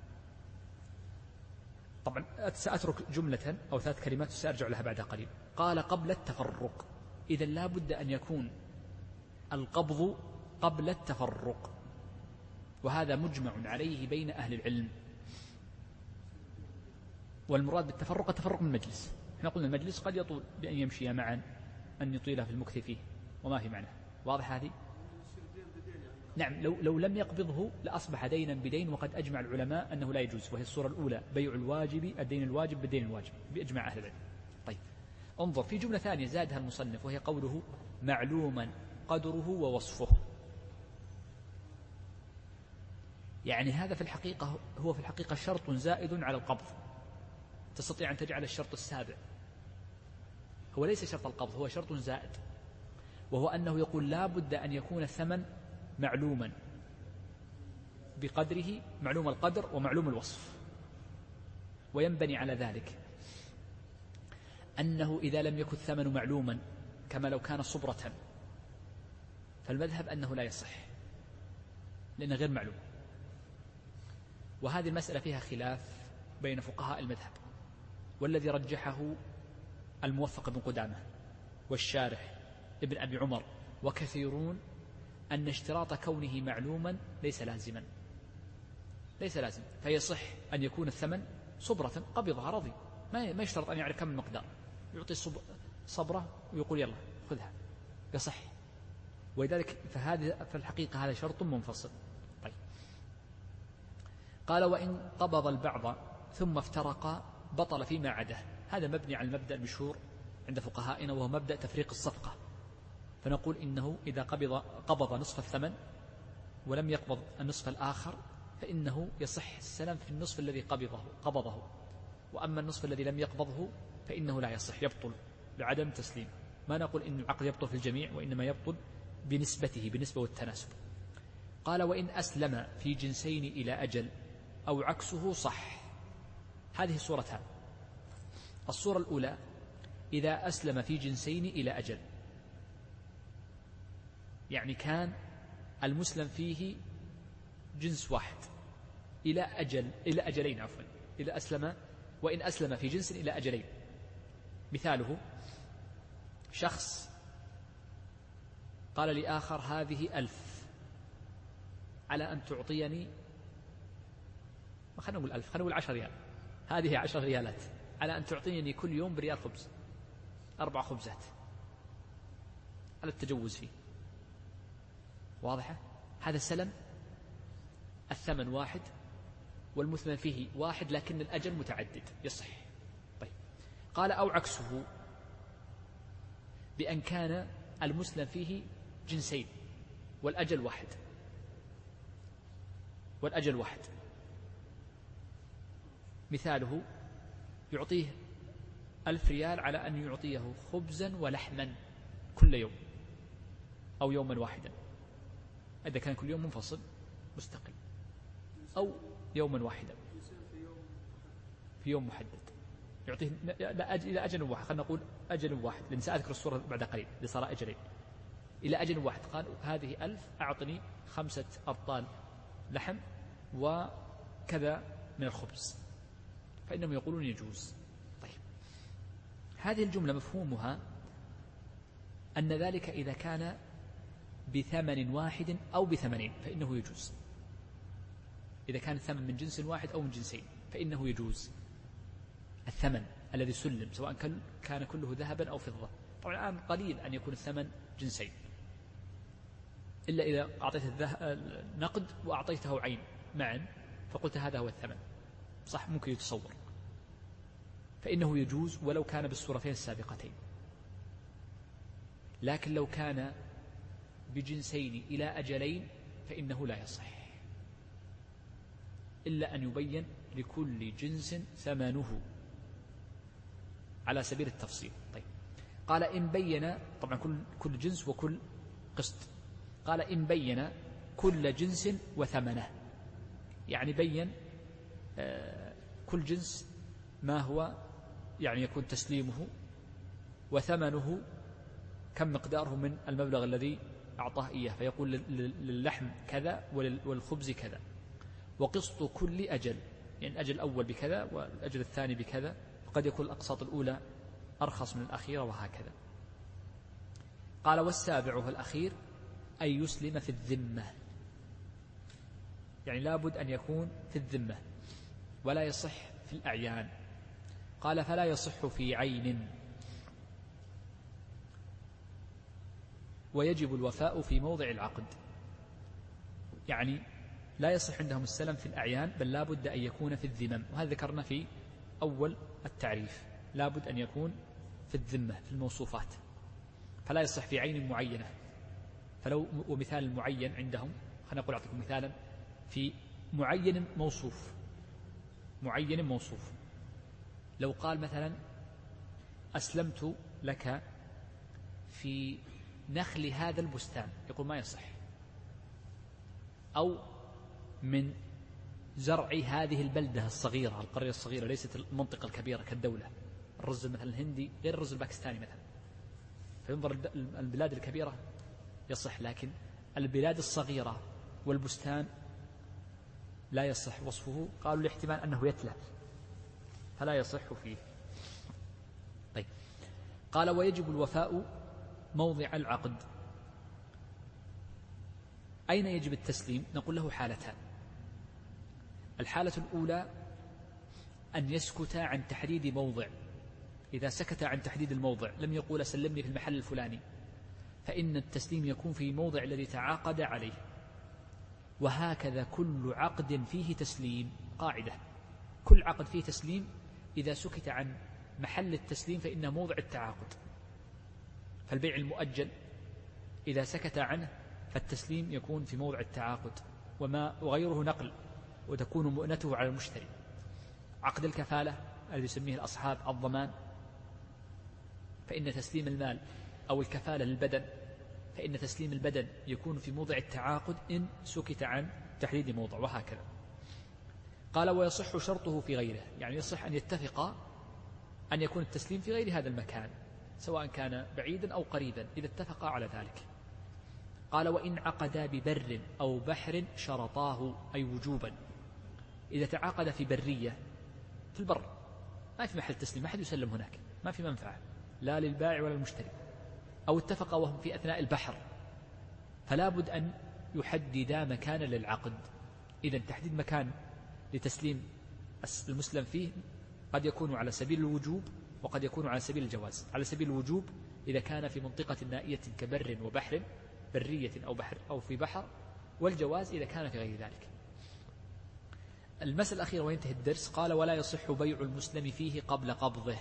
طبعا سأترك جملة أو ثلاث كلمات سأرجع لها بعد قليل. قال قبل التفرق، إذا لا بد أن يكون القبض قبل التفرق، وهذا مجمع عليه بين أهل العلم. والمراد بالتفرق التفرق من المجلس. احنا قلنا المجلس قد يطول بأن يمشي معا، أن يطيله في المكث فيه وما في معنى. واضح هذه؟ نعم. لو, لو لم يقبضه لأصبح دينا بدين، وقد أجمع العلماء أنه لا يجوز، وهي الصورة الأولى بيع الواجب الدين الواجب بالدين الواجب بإجماع أهل العلم. طيب، انظر في جملة ثانية زادها المصنف وهي قوله معلوما قدره ووصفه. يعني هذا في الحقيقة هو في الحقيقة شرط زائد على القبض. تستطيع أن تجعل الشرط السابع. هو ليس شرط القبض، هو شرط زائد، وهو أنه يقول لا بد أن يكون الثمن معلوما بقدره، معلوم القدر ومعلوم الوصف. وينبني على ذلك أنه إذا لم يكن الثمن معلوما كما لو كان صبرة فالمذهب أنه لا يصح لأنه غير معلوم. وهذه المسألة فيها خلاف بين فقهاء المذهب، والذي رجحه الموفق بن قدامة والشارح ابن أبي عمر وكثيرون أن اشتراط كونه معلوما ليس لازما ليس لازم فيصح أن يكون الثمن صبرة قبضها رضي، ما ما يشترط أن يعرف كم المقدار، يعطي صبرة ويقول يلا خذها، يصح. ولذلك فهذا في الحقيقة هذا شرط منفصل. طيب، قال وإن قبض البعض ثم افترق بطل فيما عده. هذا مبني على المبدأ المشهور عند فقهائنا وهو مبدأ تفريق الصفقة. فنقول إنه إذا قبض قبض نصف الثمن ولم يقبض النصف الآخر فإنه يصح السلم في النصف الذي قبضه قبضه وأما النصف الذي لم يقبضه فإنه لا يصح، يبطل بعدم تسليم. ما نقول إن العقد يبطل في الجميع، وإنما يبطل بنسبته بالنسبة والتناسب. قال وإن أسلم في جنسين إلى أجل أو عكسه صح. هذه صورتان. الصورة الأولى إذا أسلم في جنسين إلى أجل، يعني كان المسلم فيه جنس واحد إلى أجل إلى أجلين عفوا إلى أسلم وإن أسلم في جنس إلى أجلين. مثاله شخص قال لآخر هذه ألف على أن تعطيني، ما خلينا نقول ألف، خلينا نقول عشر ريال، هذه عشر ريالات على أن تعطيني كل يوم بريال خبز، أربع خبزات، على التجوز فيه. واضحة؟ هذا السلم الثمن واحد والمثمن فيه واحد لكن الأجل متعدد، يصح. طيب، قال أو عكسه بأن كان المسلم فيه جنسين والأجل واحد. والأجل واحد. مثاله يعطيه ألف ريال على أن يعطيه خبزا ولحما كل يوم أو يوما واحدا، إذا كان كل يوم منفصل مستقل، أو يوما واحدا في يوم محدد يعطيه إلى أجل واحد. خلينا نقول أجل واحد، لأن سأذكر الصورة بعد قليل لصار أجلين. إلى أجل واحد قال هذه ألف أعطني خمسة أبطال لحم وكذا من الخبز، فإنهم يقولون يجوز. طيب، هذه الجملة مفهومها أن ذلك إذا كان بثمن واحد أو بثمنين فإنه يجوز. إذا كان الثمن من جنس واحد أو من جنسين فإنه يجوز الثمن الذي سلم، سواء كان كله ذهبا أو فضة. طبعا الآن قليل أن يكون الثمن جنسين، إلا إذا أعطيت النقد وأعطيته عين معا فقلت هذا هو الثمن، صح، ممكن يتصور، فإنه يجوز ولو كان بالصورتين السابقتين. لكن لو كان بجنسين إلى أجلين فإنه لا يصح، إلا أن يبين لكل جنس ثمنه على سبيل التفصيل. طيب، قال إن بين، طبعا كل كل جنس وكل قسط، قال إن بين كل جنس وثمنه، يعني بين كل جنس ما هو يعني يكون تسليمه وثمنه كم مقداره من المبلغ الذي أعطاه إياه، فيقول للحم كذا والخبز كذا، وقسط كل أجل، يعني الأجل الأول بكذا والأجل الثاني بكذا، قد يكون الأقساط الأولى أرخص من الأخيرة وهكذا. قال والسابع والأخير أن يسلم في الذمة، يعني لابد أن يكون في الذمة ولا يصح في الأعيان. قال فلا يصح في عين، ويجب الوفاء في موضع العقد، يعني لا يصح عندهم السلم في الأعيان، بل لا بد أن يكون في الذمم، وهذا ذكرنا في أول التعريف، لا بد أن يكون في الذمة في الموصوفات، فلا يصح في عين معينة. فلو ومثال المعين عندهم، خلينا نقول أعطيكم مثالا في معين موصوف، معين موصوف، لو قال مثلا أسلمت لك في نخل هذا البستان، يقول ما يصح، أو من زرع هذه البلدة الصغيرة، القرية الصغيرة، ليست المنطقة الكبيرة كالدولة، الرز مثلا الهندي غير الرز الباكستاني مثلا، فينظر البلاد الكبيرة يصح، لكن البلاد الصغيرة والبستان لا يصح وصفه. قالوا لاحتمال أنه يتلف فلا يصح فيه. طيب، قال ويجب الوفاء موضع العقد. أين يجب التسليم؟ نقول له حالتان. الحالة الأولى أن يسكت عن تحديد موضع، إذا سكت عن تحديد الموضع لم يقول سلمني في المحل الفلاني، فإن التسليم يكون في موضع الذي تعاقد عليه. وهكذا كل عقد فيه تسليم، قاعدة، كل عقد فيه تسليم إذا سكت عن محل التسليم فإنه موضع التعاقد. فالبيع المؤجل إذا سكت عنه فالتسليم يكون في موضع التعاقد، وما وغيره نقل وتكون مؤنته على المشتري. عقد الكفالة الذي يسميه الأصحاب الضمان، فإن تسليم المال أو الكفالة للبدن، فإن تسليم البدن يكون في موضع التعاقد إن سكت عن تحديد موضع، وهكذا. قال ويصح شرطه في غيره، يعني يصح أن يتفق أن يكون التسليم في غير هذا المكان، سواء كان بعيدا أو قريبا، إذا اتفقا على ذلك. قال وإن عقدا ببر أو بحر شرطاه، أي وجوبا. إذا تعاقد في برية، في البر ما في محل تسليم، ما حد يسلم هناك، ما في منفعة لا للبائع ولا المشتري، أو اتفقا وهم في أثناء البحر، فلا بد أن يحددا مكانا للعقد. إذا تحديد مكان لتسليم المسلم فيه قد يكون على سبيل الوجوب وقد يكون على سبيل الجواز. على سبيل الوجوب إذا كان في منطقة نائية كبر وبحر، برية أو بحر أو في بحر، والجواز إذا كان في غير ذلك. المسألة الأخيرة وينتهي الدرس. قال ولا يصح بيع المسلم فيه قبل قبضه.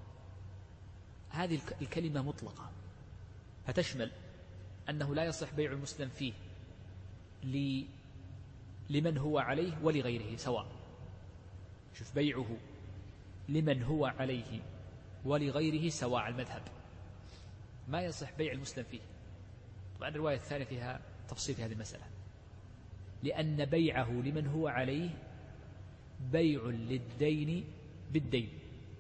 هذه الكلمة مطلقة فتشمل أنه لا يصح بيع المسلم فيه لمن هو عليه ولغيره سواء. شوف، بيعه لمن هو عليه ولغيره سواء المذهب، ما يصح بيع المسلم فيه. طبعا الرواية الثانية فيها تفصيل في هذه المسألة، لأن بيعه لمن هو عليه بيع للدين بالدين.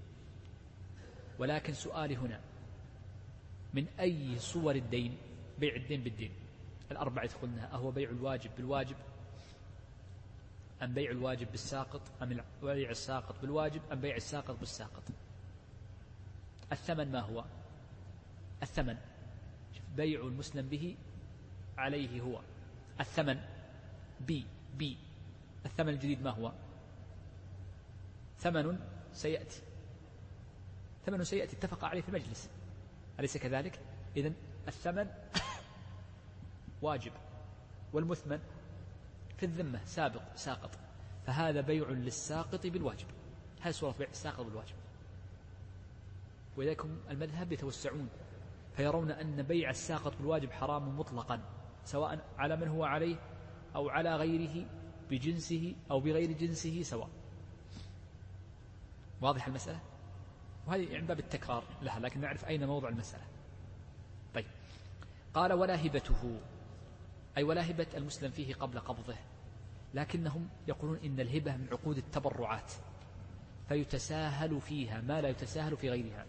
ولكن سؤالي هنا، من أي صور الدين بيع الدين بالدين؟ الأربعة يدخلنها. أهو بيع الواجب بالواجب، أم بيع الواجب بالساقط، أم بيع الساقط بالواجب، أم بيع الساقط بالساقط؟ الثمن ما هو؟ الثمن بيع المسلم به عليه هو الثمن بي بي الثمن الجديد ما هو؟ ثمن سيأتي، ثمن سيأتي اتفق عليه في المجلس، أليس كذلك؟ إذن الثمن واجب، والمثمن في الذمة سابق ساقط، فهذا بيع للساقط بالواجب. هذه صورة بيع الساقط بالواجب. ولذلك المذهب يتوسعون فيرون أن بيع الساقط بالواجب حرام مطلقا، سواء على من هو عليه أو على غيره، بجنسه أو بغير جنسه سواء. واضح المسألة؟ وهذه عند باب التكرار لها، لكن نعرف أين موضع المسألة. طيب، قال ولا هبته، أي ولا هبة المسلم فيه قبل قبضه، لكنهم يقولون إن الهبة من عقود التبرعات، فيتساهل فيها ما لا يتساهل في غيرها،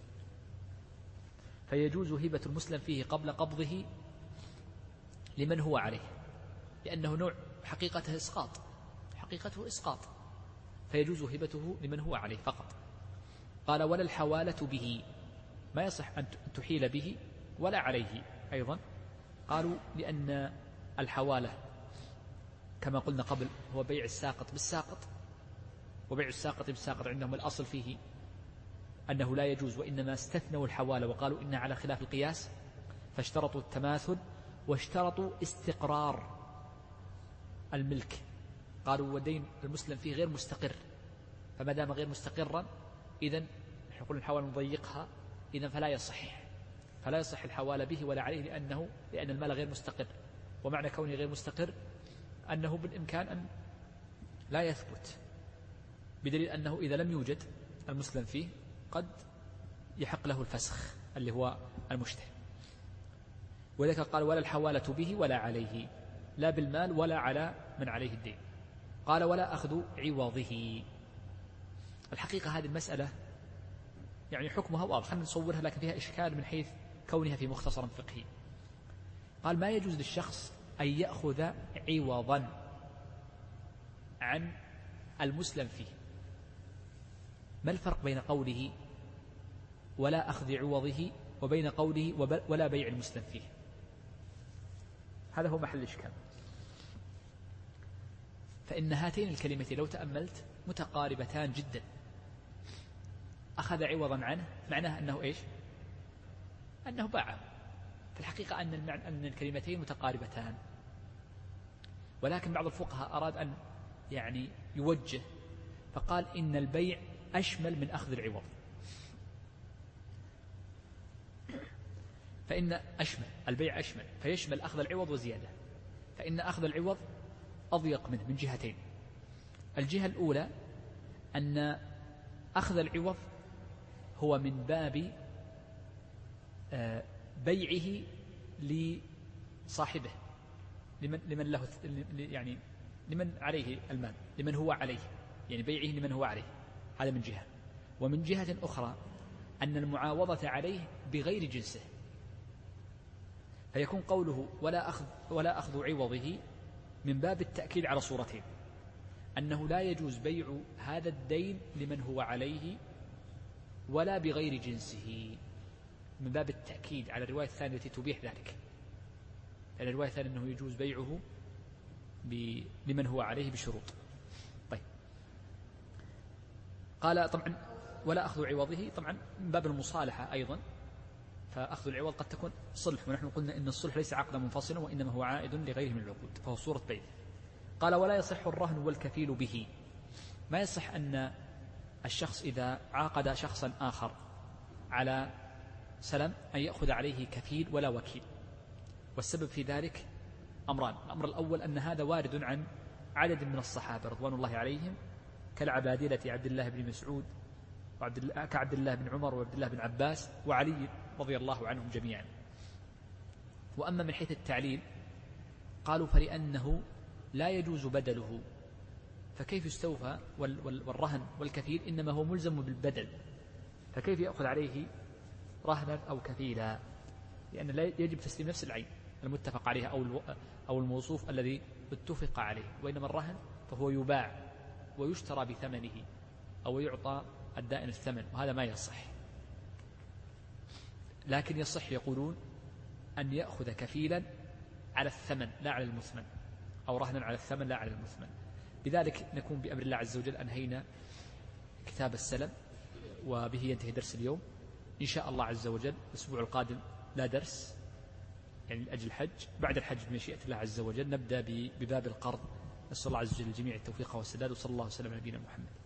فيجوز هبة المسلم فيه قبل قبضه لمن هو عليه، لأنه نوع حقيقته إسقاط، حقيقته إسقاط، فيجوز هبته لمن هو عليه فقط. قال ولا الحوالة به، ما يصح أن تحيل به ولا عليه أيضا. قالوا لأن الحوالة كما قلنا قبل هو بيع الساقط بالساقط، وبيع الساقط بالساقط عندهم الأصل فيه أنه لا يجوز، وإنما استثنوا الحوالة وقالوا إنها على خلاف القياس، فاشترطوا التماثل واشترطوا استقرار الملك. قالوا ودين المسلم فيه غير مستقر، فما دام غير مستقرا إذن يقول الحوالة نضيقها، إذن فلا يصح فلا يصح الحوالة به ولا عليه، لأنه لأن المال غير مستقر، ومعنى كونه غير مستقر أنه بالإمكان أن لا يثبت، بدليل أنه إذا لم يوجد المسلم فيه قد يحق له الفسخ اللي هو المشتري. ولذلك قال ولا الحوالة به ولا عليه، لا بالمال ولا على من عليه الدين. قال ولا أخذ عوضه. الحقيقة هذه المسألة يعني حكمها واضح، خلينا نصورها، لكن فيها إشكال من حيث كونها في مختصر فقهي. قال ما يجوز للشخص أن يأخذ عوضا عن المسلم فيه. ما الفرق بين قوله ولا أخذ عوضه وبين قوله ولا بيع المسلم فيه؟ هذا هو محل الإشكال. فإن هاتين الكلمتين لو تأملت متقاربتان جدا. أخذ عوضا عنه معناه أنه إيش؟ أنه باعه. في الحقيقة أن المعنى أن الكلمتين متقاربتان، ولكن بعض الفقهاء أراد أن يعني يوجه فقال إن البيع أشمل من أخذ العوض. فإن أشمل البيع أشمل فيشمل أخذ العوض وزيادة، فإن أخذ العوض أضيق منه من جهتين. الجهة الأولى أن أخذ العوض هو من باب بيعه لصاحبه، لمن لمن له يعني لمن عليه المال، لمن هو عليه، يعني بيعه لمن هو عليه، هذا من جهة. ومن جهة أخرى أن المعاوضة عليه بغير جنسه، فيكون قوله ولا أخذ ولا أخذ عوضه من باب التأكيد على صورتين: أنه لا يجوز بيع هذا الدين لمن هو عليه ولا بغير جنسه، من باب التأكيد على الرواية الثانية التي تبيح ذلك. يعني الرواية الثانية أنه يجوز بيعه لمن هو عليه بشروط. طيب، قال طبعا ولا أخذ عوضه، طبعا من باب المصالحة أيضا، فأخذ العوض قد تكون صلح، ونحن قلنا إن الصلح ليس عقدا منفصلا وإنما هو عائد لغيره من العقود، فهو صورة بيع. قال ولا يصح الرهن والكفيل به. ما يصح أن الشخص إذا عاقد شخصا آخر على سلم أن يأخذ عليه كفيل ولا وكيل، والسبب في ذلك أمران. الأمر الأول أن هذا وارد عن عدد من الصحابة رضوان الله عليهم كالعبادلة عبد الله بن مسعود وعبد الله كعبد الله بن عمر وعبد الله بن عباس وعلي رضي الله عنهم جميعا. وأما من حيث التعليل قالوا فلأنه لا يجوز بدله، فكيف يستوفى والرهن والكفيل إنما هو ملزم بالبدل، فكيف يأخذ عليه رهنا أو كفيلا، لأن لا يجب تسليم نفس العين المتفق عليها أو أو الموصوف الذي اتفق عليه، وإنما الرهن فهو يباع ويشترى بثمنه أو يعطى الدائن الثمن، وهذا ما يصح. لكن يصح يقولون أن يأخذ كفيلا على الثمن لا على المثمن، أو رهنا على الثمن لا على المثمن. بذلك نكون بأمر الله عز وجل أنهينا كتاب السلم، وبه ينتهي درس اليوم إن شاء الله عز وجل. الأسبوع القادم لا درس يعني لأجل الحج، بعد الحج بمشيئة الله عز وجل نبدأ بباب القرض. نسأل الله عز وجل الجميع التوفيق والسداد، وصلى الله وسلم على نبينا محمد.